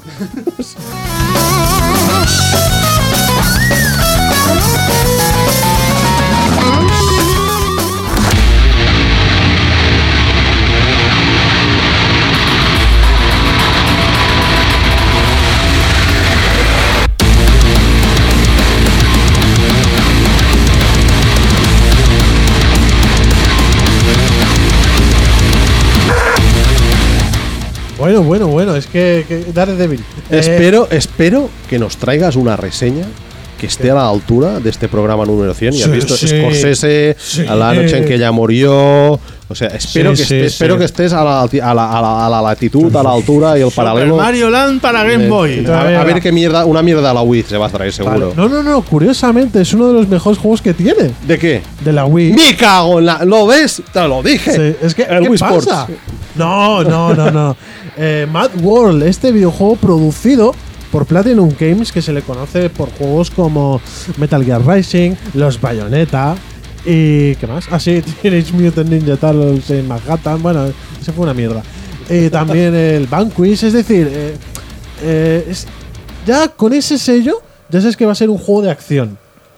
C: Bueno, bueno, bueno, es que, que Daredevil. Eh,
B: Espero, espero que nos traigas una reseña que esté a la altura de este programa número cien. Y has
C: Sí,
B: visto
C: sí,
B: Scorsese,
C: sí.
B: a la noche en que ella murió. O sea, espero,
C: Sí,
B: que,
C: sí,
B: esté-
C: sí.
B: espero que estés a la, alti- a, la, a, la, a la latitud, a la altura y el
A: Super
B: paralelo.
A: Mario Land para Game
B: Eh,
A: Boy.
B: a, a ver qué mierda, una mierda a la Wii se va a traer seguro.
C: vale. No, no, no, curiosamente es uno de los mejores juegos que tiene.
B: ¿De qué?
C: De la Wii.
B: ¡Me cago en la! ¿Lo ves? Te lo dije.
C: Sí, es que,
B: el
C: ¿qué
B: Wii
C: pasa?
B: Sports.
C: No, no, no, no. Eh, Mad World, este videojuego producido por Platinum Games, que se le conoce por juegos como Metal Gear Rising, los Bayonetta y ¿qué más? Ah, sí, Teenage Mutant Ninja Turtles en Manhattan. Bueno, eso fue una mierda. Y también el Vanquish, es decir, eh, eh, es- ya con ese sello ya sabes que va a ser un juego de acción.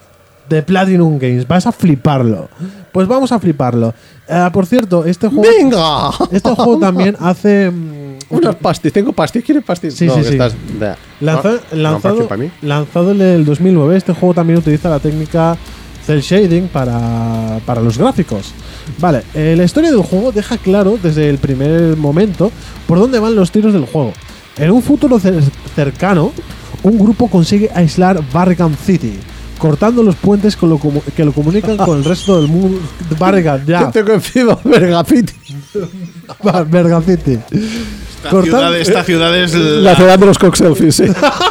C: de Platinum Games. Vas a fliparlo. Pues vamos a fliparlo. Eh, por cierto, este juego.
B: ¡Venga!
C: Este juego también hace. mm,
B: Unas pastis, tengo pastis, ¿quieres pastis?
C: Sí,
B: no,
C: sí,
B: que
C: sí.
B: estás- da.
C: Lanza-
B: No, no,
C: lanzado,
B: pastis para mí.
C: lanzado en el dos mil nueve, este juego también utiliza la técnica cel shading para, para los gráficos. Vale, eh, la historia del juego deja claro desde el primer momento por dónde van los tiros del juego. En un futuro cer- cercano, un grupo consigue aislar Barrigan City, cortando los puentes con lo comu- que lo comunican con el resto del mundo. Barrigan, ya.
B: Tengo encima Vergafiti.
C: Barrigan City.
A: Esta
C: Cortan-
A: ciudad, esta ciudad es
B: La
A: la,
B: ciudad de los cock selfies, sí.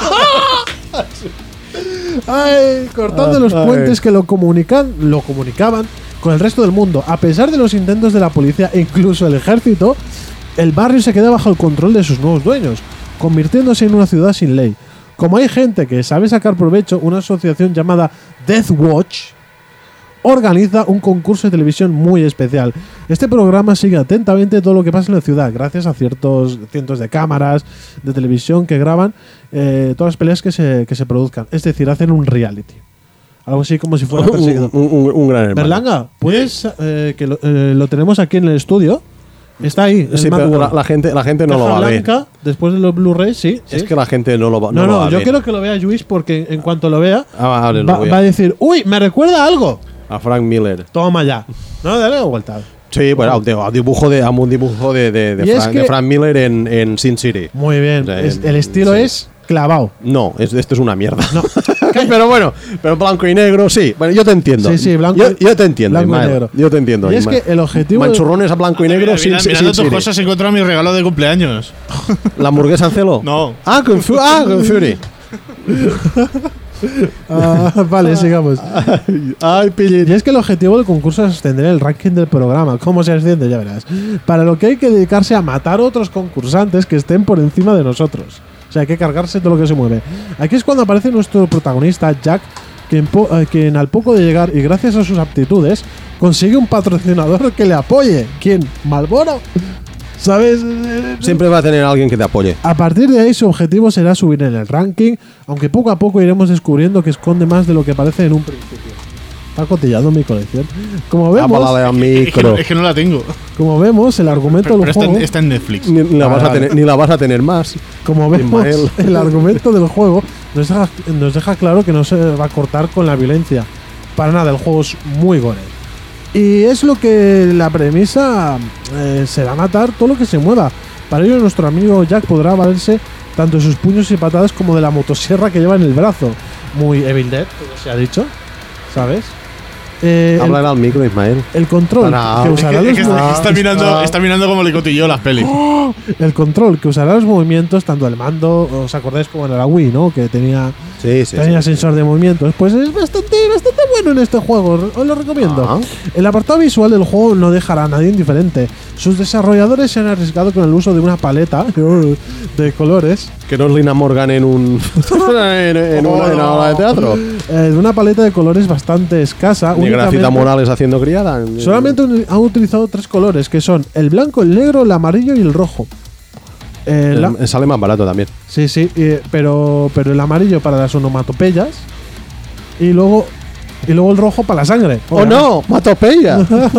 C: Ay, cortando
B: Ah,
C: los
B: ay.
C: puentes que lo comunican, lo comunicaban con el resto del mundo. A pesar de los intentos de la policía e incluso el ejército, el barrio se queda bajo el control de sus nuevos dueños, convirtiéndose en una ciudad sin ley. Como hay gente que sabe sacar provecho, una asociación llamada Death Watch organiza un concurso de televisión muy especial. Este programa sigue atentamente todo lo que pasa en la ciudad, gracias a ciertos cientos de cámaras de televisión que graban eh, todas las peleas que se, que se produzcan. Es decir, hacen un reality. Algo así como si fuera perseguido.
B: un, un- un gran hermano.
C: Berlanga, ¿puedes eh, que lo, eh, lo tenemos aquí en el estudio? Está ahí. el
B: Sí, pero
C: Macworld.
B: la, la gente, la gente no
C: Caja
B: lo va a ver.
C: blanca, después de los Blu-ray, sí.
B: Es
C: sí.
B: que la gente no lo va, no
C: no,
B: lo
C: no,
B: va a
C: yo
B: ver.
C: quiero que lo vea Luis porque en cuanto lo vea,
B: Ah, vale, lo
C: va,
B: voy a-
C: va a decir, uy, me recuerda a algo.
B: A Frank Miller.
C: Toma ya. No, dale una vuelta.
B: Sí, bueno, a un, a un dibujo de, a un dibujo de, de, de
C: Y es
B: Frank,
C: que-
B: de Frank Miller en, en Sin City.
C: Muy bien.
B: O sea,
C: Es-
B: en-
C: el estilo
B: sí.
C: es clavado.
B: No, es, esto es una mierda.
C: No.
B: pero bueno, pero blanco y negro, sí. Bueno, yo te entiendo.
C: Sí, sí, blanco
B: yo,
C: y-
B: yo te entiendo,
C: blanco y
B: Ismael.
C: negro.
B: Yo te entiendo.
C: Y es
B: Ismael.
C: que el objetivo de-
B: Manchurrones a blanco y negro
A: Mira,
B: sin,
A: mira,
B: sin
A: mirando tus
B: City.
A: cosas he encontrado mi regalo de cumpleaños.
B: ¿La hamburguesa en celo?
A: No.
B: Ah, con, Fu- ah, con Fury.
C: Ah, vale, sigamos.
B: Ay, pillín.
C: Y es que el objetivo del concurso es ascender el ranking del programa. ¿Cómo se asciende? Ya verás. Para lo que hay que dedicarse a matar otros concursantes que estén por encima de nosotros. O sea, hay que cargarse todo lo que se mueve. Aquí es cuando aparece nuestro protagonista, Jack, quien, po- eh, quien al poco de llegar y gracias a sus aptitudes consigue un patrocinador que le apoye. ¿Quién? ¿Malboro? ¿Sabes? Eh,
B: Siempre va a tener alguien que te apoye.
C: A partir de ahí su objetivo será subir en el ranking, aunque poco a poco iremos descubriendo que esconde más de lo que parece en un principio. Está cotillando mi colección. Como vemos,
B: Háblale al
A: Es que, no,
B: micro.
A: es que no la tengo.
C: como vemos, el argumento
A: Pero,
C: del
A: pero está,
C: juego,
A: en, está en Netflix.
B: Ni, ni la
C: Vale,
B: vas a
C: vale.
B: tener, ni la vas a tener más.
C: como vemos,
B: Ismael.
C: el argumento del juego nos deja, nos deja claro que no se va a cortar con la violencia. Para nada, el juego es muy gore. Y es lo que la premisa eh, será matar todo lo que se mueva. Para ello nuestro amigo Jack podrá valerse tanto de sus puños y patadas como de la motosierra que lleva en el brazo. Muy Evil Dead, como se ha dicho, ¿sabes? Eh, el,
B: Háblale al micro, Ismael.
C: el control
B: Para-
C: que
A: Es
C: usará
A: que, es
C: los
A: que está,
C: mo-
A: está mirando, está mirando como le cotilló las pelis.
C: el control que usará los movimientos tanto el mando, os acordáis como en la Wii, ¿no? Que tenía
B: Sí, sí.
C: tenía
B: sí.
C: sensor de movimientos. Pues es bastante, bastante bueno en este juego, os lo recomiendo.
B: Ah.
C: El apartado visual del juego no dejará a nadie indiferente. Sus desarrolladores se han arriesgado con el uso de una paleta de colores,
B: Que no es Lina Morgan en un. en, en una, en una obra de teatro.
C: eh, de una paleta de colores bastante escasa.
B: Ni Gracita
C: únicamente-
B: Morales haciendo criada.
C: Solamente un- han utilizado tres colores, que son el blanco, el negro, el amarillo y el rojo. Eh, la-
B: Eh, Sale más barato también.
C: Sí, sí, eh, pero, pero el amarillo para las onomatopeyas y luego y luego el rojo para la sangre.
B: ¡Oh no! ¡Matopeya!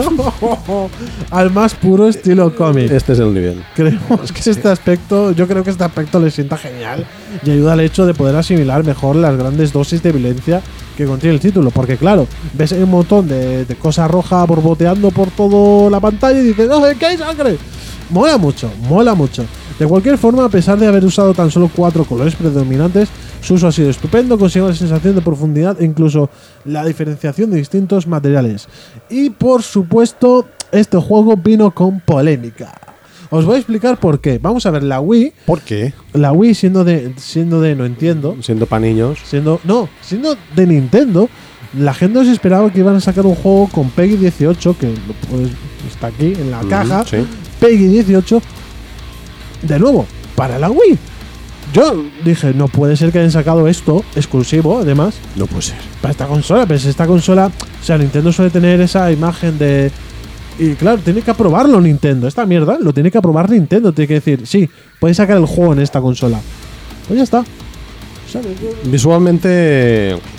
C: Al más puro estilo cómic.
B: Este es el nivel.
C: Creemos que este aspecto, yo creo que este aspecto le sienta genial y ayuda al hecho de poder asimilar mejor las grandes dosis de violencia que contiene el título. Porque claro, ves un montón de, de cosas rojas borboteando por toda la pantalla y dices, ¡no, que hay sangre! Mola mucho, mola mucho. De cualquier forma, a pesar de haber usado tan solo cuatro colores predominantes, su uso ha sido estupendo, consigue la sensación de profundidad e incluso la diferenciación de distintos materiales. Y por supuesto, este juego vino con polémica. Os voy a explicar por qué. Vamos a ver, la Wii,
B: ¿Por qué?
C: la Wii siendo de, siendo de no entiendo,
B: Siendo para niños.
C: siendo, no, siendo de Nintendo, la gente se esperaba que iban a sacar un juego con Peggy dieciocho, que lo puedes- está aquí en la
B: Ujú,
C: caja,
B: sí.
C: Peggy dieciocho, de nuevo, para la Wii. Yo dije, no puede ser que hayan sacado esto exclusivo, además,
B: No puede ser.
C: para esta consola. Pero si esta consola, o sea, Nintendo suele tener esa imagen de. Y claro, tiene que aprobarlo Nintendo. Esta mierda lo tiene que aprobar Nintendo. Tiene que decir, sí, podéis sacar el juego en esta consola. Pues ya está. ¿Sabes?
B: Visualmente.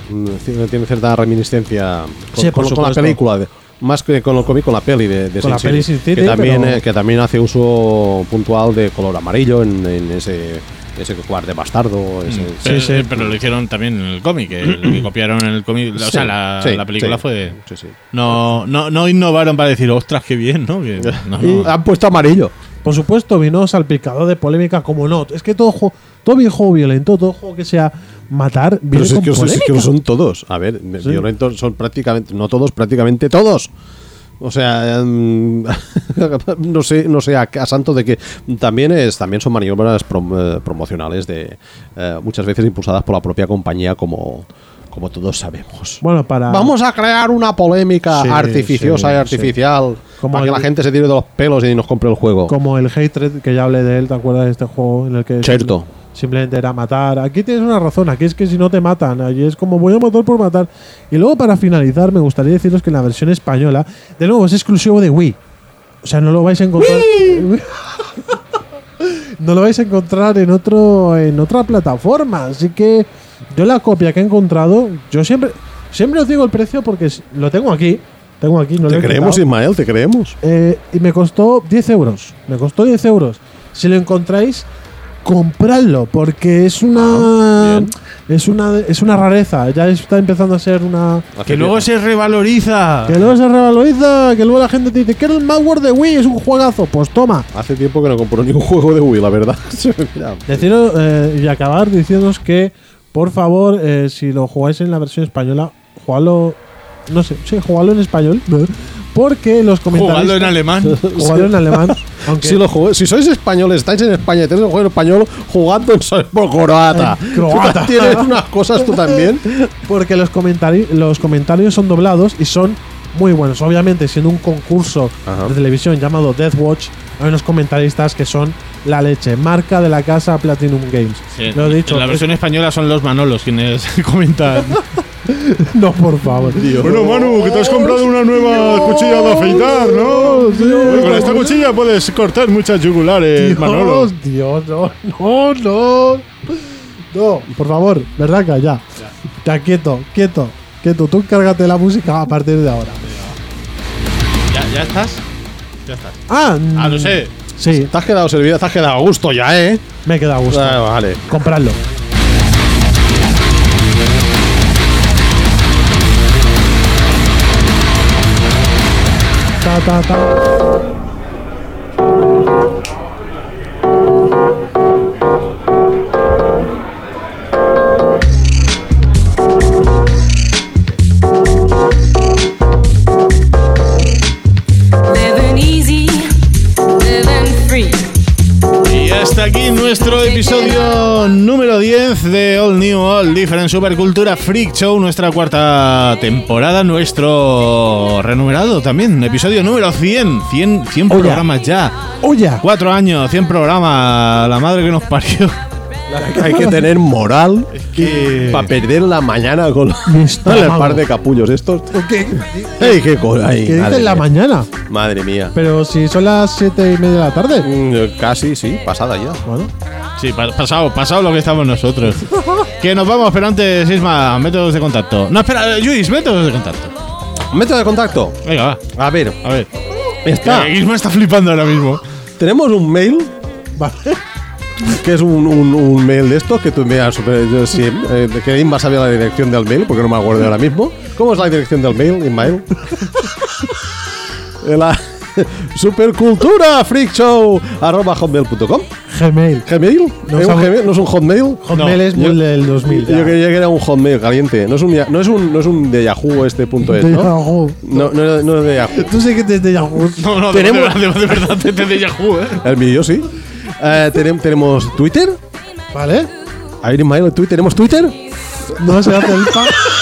B: mm, tiene cierta reminiscencia con,
C: Sí, por
B: con- con la
C: supuesto.
B: película. de- más que con el cómic, con la peli de, de
C: Con la
B: Sin
C: peli
B: City,
C: Sin City,
B: que, también,
C: pero-
B: eh, que también hace uso puntual de color amarillo en, en ese, ese cuar de bastardo. Ese,
A: Pero,
C: sí.
A: eh, pero lo hicieron también en el cómic, que lo que copiaron en el cómic. O
B: Sí,
A: sea, la,
B: sí,
A: la película
B: sí,
A: fue.
B: sí, sí.
A: No, no, no innovaron para decir, ostras, qué bien, ¿no? Que- no,
B: Y
A: no.
B: han puesto amarillo.
C: Por supuesto, vino salpicado de polémica, como no. Es que todo juego, todo videojuego violento, todo juego que sea matar,
B: Pero
C: viene
B: si es
C: con
B: que, es que
C: polémica.
B: lo son todos. A ver,
C: Sí.
B: violentos son prácticamente, no todos, prácticamente todos. O sea, mm, no sé, no sé a, a santo de que también es, también son maniobras prom- eh, promocionales de eh, muchas veces impulsadas por la propia compañía, como, como todos sabemos.
C: Bueno, para.
B: Vamos a crear una polémica
C: Sí,
B: artificiosa
C: sí,
B: y artificial
C: Como
B: para que
C: el-
B: la gente se tire de los pelos y nos compre el juego.
C: Como el Hatred, que ya hablé de él, ¿te acuerdas de este juego en el que
B: Cierto.
C: simple- simplemente era matar? Aquí tienes una razón, aquí es que si no te matan, allí es como voy a matar por matar. Y luego para finalizar, me gustaría deciros que en la versión española, de nuevo, es exclusivo de Wii. O sea, no lo vais a encontrar. No lo vais a encontrar en otro en otra plataforma. Así que yo la copia que he encontrado, yo siempre siempre os digo el precio porque es- lo tengo aquí. Tengo aquí, no lo
B: Te
C: he
B: creemos,
C: quitado.
B: Ismael, te creemos.
C: Eh, y me costó diez euros. Me costó diez euros. Si lo encontráis, compradlo, porque es una.
B: Ah, bien.
C: es una es una rareza. Ya está empezando a ser una.
A: Que luego se revaloriza.
C: Que luego se revaloriza, que luego la gente te dice que el malware de Wii es un juegazo. Pues toma.
B: Hace tiempo que no compro ningún juego de Wii, la verdad. Mira,
C: Deciros eh, y acabar diciéndoos que, por favor, eh, si lo jugáis en la versión española, jugadlo. No sé, sí, jugadlo en español. Porque los comentarios.
A: Jugando en alemán.
C: Jugadlo en alemán. Aunque
B: si, lo jugué- si sois españoles, estáis en España y tenéis un juego en español, jugando en sois por croata.
C: En croata.
B: Tú Tienes unas cosas tú también.
C: Porque los, comentari los comentarios son doblados y son muy buenos. Obviamente, siendo un concurso
B: Ajá.
C: de televisión llamado Death Watch, hay unos comentaristas que son la leche. Marca de la casa Platinum Games.
A: Sí,
C: Lo he dicho.
A: en la versión española son los Manolos quienes comentan.
C: No, por favor.
A: Bueno, Manu, que te has comprado una nueva cuchilla de afeitar, ¿no? Con esta cuchilla puedes cortar muchas yugulares, Manolo.
C: Dios, Dios, no, no, no. No, por favor, Verdaca, ya. Ya, quieto, quieto, quieto. Tú encárgate la música a partir de ahora.
A: ¿Ya, ya estás? Ya estás.
C: Ah,
A: Ah, lo sé.
C: Sí,
B: Te has quedado servido, te has quedado a gusto ya, ¿eh?
C: me he quedado a gusto.
B: Ah, vale.
C: Compradlo. Ta, ta, ta.
D: Living easy, living free.
A: Y hasta aquí nuestro episodio número diez de All New, All Different Supercultura Freak Show, nuestra cuarta temporada, nuestro renumerado también, episodio número cien, cien, cien
C: Oye.
A: programas ya,
C: Oye,
A: cuatro años, cien programas, la madre que nos parió.
B: Hay que tener moral
A: que-
B: para perder la mañana con
C: Mi
B: el
C: estómago.
B: par de capullos estos.
C: ¿qué,
B: ¡Ey, qué cosa!
C: qué dices en la mañana?
B: Madre mía.
C: Pero si son las siete y media de la tarde.
B: Mm, Casi, sí, pasada ya.
C: Bueno,
A: Sí, pa- pasado, pasado lo que estamos nosotros. Que nos vamos, pero antes, Isma, métodos de contacto. No, espera, Luis, métodos de contacto.
B: Método de contacto.
A: Venga, va,
B: A ver,
A: a ver.
B: está.
A: Que Isma está flipando ahora mismo.
B: Tenemos un mail
C: vale.
B: que es un, un- un mail de estos que tú me has super, yo sí, eh, de que Inma sabía la dirección del mail porque no me acuerdo ahora mismo. ¿Cómo es la dirección del mail, Inmael? la supercultura freak show arroba hotmail punto com.
C: Gmail.
B: ¿Gmail?
C: No
B: ¿Es un
C: sabe-
B: Gmail? ¿No es un hotmail?
C: Hotmail
A: No,
C: es muy
B: yo-
C: del dos mil.
B: Yo
C: ya.
B: creía que era un hotmail caliente. No es un, ya- no es un, no es un de Yahoo este punto es,
C: De
B: ¿no?
C: Yahoo.
B: No, no, es- no es de Yahoo.
C: Tú sé que te de Yahoo.
A: No, no,
B: Tenemos-
A: de, verdad, de, verdad, de, de Yahoo, ¿eh?
B: El mío sí. Eh, tenem- tenemos Twitter.
C: ¿Vale?
B: A ver, Ismael, ¿tú- ¿tenemos Twitter?
C: No se hace el pa.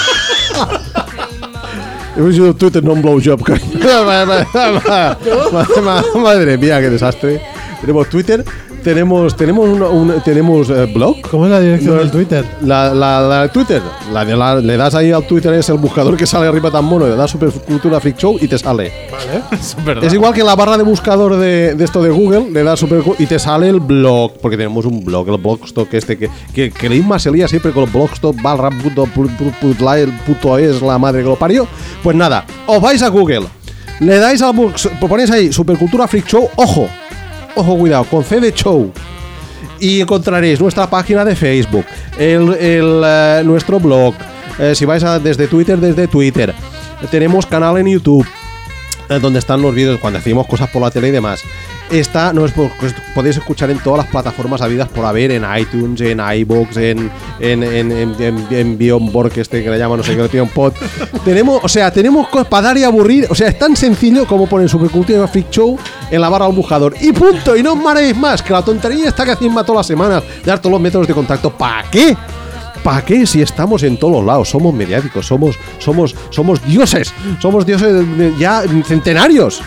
B: Hemos sido Twitter, no un blowjob. Madre mía, qué desastre. Tenemos Twitter. tenemos tenemos un, un- tenemos eh, blog.
C: ¿Cómo es la dirección
B: No,
C: del Twitter?
B: La, la, la Twitter, la de la- le das ahí al Twitter, es el buscador que sale arriba tan mono, le das Supercultura Freak Show y te sale.
A: Es verdad.
B: Es igual que en la barra de buscador de, de esto de Google, le das Super y te sale el blog, porque tenemos un blog, el blogstock este que, que, que la Inma se lía siempre con el blogstock barra punto, punto, punto, punto es la madre que lo parió. Pues nada, os vais a Google, le dais al box, ponéis ahí Supercultura Freak Show, ojo, ojo, cuidado, con C de show. Y encontraréis nuestra página de Facebook, el, el, eh, nuestro blog. Eh, si vais a, desde Twitter, desde Twitter. Tenemos canal en YouTube, eh, donde están los vídeos cuando hacemos cosas por la tele y demás. Está, no es por- pues, podéis escuchar en todas las plataformas habidas por haber, en iTunes, en iVoox, en en en en, en, en Bionborg, este que le llaman no sé qué, tiene un pod. Tenemos, o sea, tenemos cosas para dar y aburrir. O sea, es tan sencillo como poner Supercultura Freak Show en la barra del buscador. Y punto, y no os mareéis más, que la tontería está que hacéis más todas las semanas de dar todos los métodos de contacto. ¿Para qué? ¿Para qué? Si estamos en todos los lados, somos mediáticos, somos, somos, somos dioses, somos dioses de- de- ya centenarios.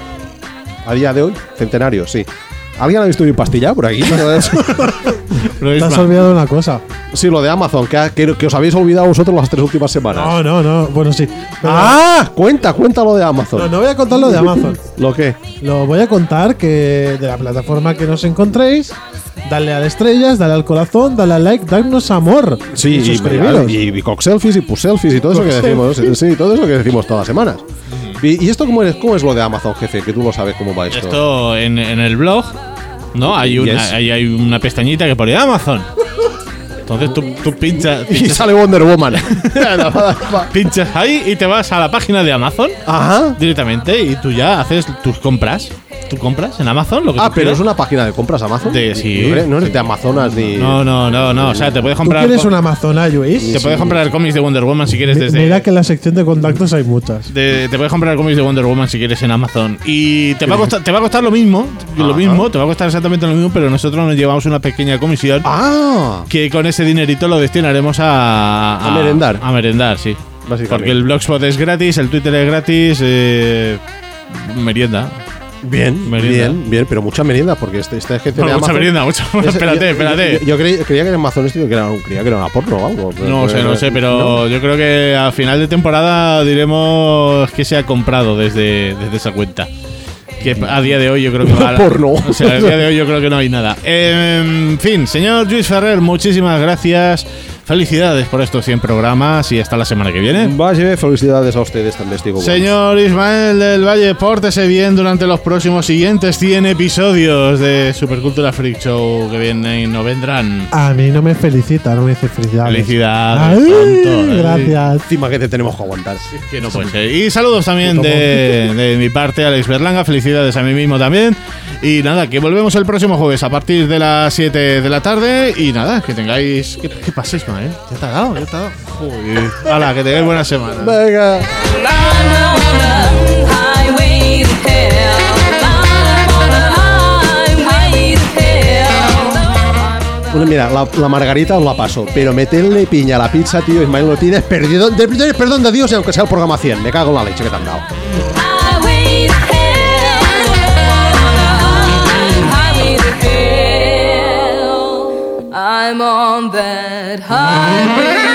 B: A día de hoy, centenarios, sí. ¿Alguien ha visto mi pastilla por aquí?
A: Pero
C: Te
A: es
C: has
A: más,
C: olvidado una cosa.
B: Sí, lo de Amazon, que, que, que os habéis olvidado vosotros las tres últimas semanas.
C: No, no, no. Bueno, sí. Pero-
B: ¡Ah! Cuenta, cuenta lo de Amazon.
C: No, no voy a contar lo de Amazon.
B: ¿Lo qué?
C: Lo voy a contar que de la plataforma que nos encontréis, dale a las estrellas, dale al corazón, dale al like, darnos amor.
B: Sí,
C: y
B: y,
C: suscribiros.
B: y, y cock selfies y push selfies y todo eso que
C: Cock
B: decimos. Sí, todo eso que decimos todas las semanas. ¿Y, y esto cómo es, cómo es lo de Amazon, jefe? Que tú lo sabes cómo va esto.
A: esto en, en el blog, ¿no? Hay una,
B: Yes.
A: hay, hay una pestañita que pone Amazon. Entonces tú, tú pinchas,
B: Y
A: pinchas,
B: sale Wonder Woman.
A: pinchas ahí y te vas a la página de Amazon
B: Ajá.
A: directamente y tú ya haces tus compras. ¿Tú compras en Amazon? Lo que
B: Ah,
A: tú
B: pero
A: quieras.
B: es una página de compras Amazon.
A: De- sí.
B: No eres, no eres de Amazonas ni.
A: No, no, no, no. O sea, te puedes
C: ¿Tú
A: comprar.
C: quieres una Amazona, Luis?
A: Te puedes comprar cómics de Wonder Woman si quieres desde.
C: Mira que en la sección de contactos hay muchas.
A: de- te puedes comprar cómics de Wonder Woman si quieres en Amazon. Y te va a costar, te va a costar lo mismo. Lo
B: Ajá.
A: mismo, te va a costar exactamente lo mismo, pero nosotros nos llevamos una pequeña comisión.
B: Ah.
A: Que con ese dinerito lo destinaremos a.
B: A merendar.
A: A merendar, sí.
B: Básicamente.
A: Porque el Blogspot es gratis, el Twitter es gratis. Eh, merienda.
B: Bien,
A: Merienda.
B: bien, bien, pero mucha merienda, porque este, esta gente
A: Bueno,
B: de
A: mucha
B: Amazon.
A: merienda, mucha.
B: Es-
A: espérate,
B: yo-
A: espérate.
B: Yo, yo creí- creía que en Amazon esto que era, un- creía que era una porno o algo. pero-
A: No sé, no sé, pero
B: ¿no?
A: yo creo que a final de temporada diremos que se ha comprado desde, desde esa cuenta. Que a día de hoy yo creo que va
B: Porno.
A: O sea, a día de hoy yo creo que no hay nada. En fin, señor Luis Ferrer, muchísimas gracias. Felicidades por estos cien programas y hasta la semana que viene.
B: Vaya, felicidades a ustedes también, digo.
A: Señor Ismael del Valle, pórtese bien durante los próximos siguientes cien episodios de Supercultura Freak Show que vienen o vendrán.
C: A mí no me felicita, no me dice felicidades.
A: Felicidades,
C: Ay,
A: tonto. Ay.
C: gracias.
B: Encima que te tenemos que aguantar.
A: Que no puede ser. Y saludos también
C: Puto
A: de, de mi parte, Alex Berlanga. Felicidades a mí mismo también. Y nada, que volvemos el próximo jueves a partir de las siete de la tarde. Y nada, que tengáis. Que, que paséis, mal, ¿eh? Ya te ha dado, ya te ha dado. Joder. Hala, que tengáis buena semana.
B: Venga.
D: I'm on the highway to hell. I'm on the highway to hell.
B: Bueno, mira, la, la margarita os la paso, pero meterle piña a la pizza, tío, Ismael, lo tienes perdido. De, de- perdón de Dios, y aunque sea el programa cien, me cago en la leche que te han dado.
D: Highway to hell. Highway to hell. I'm on that highway.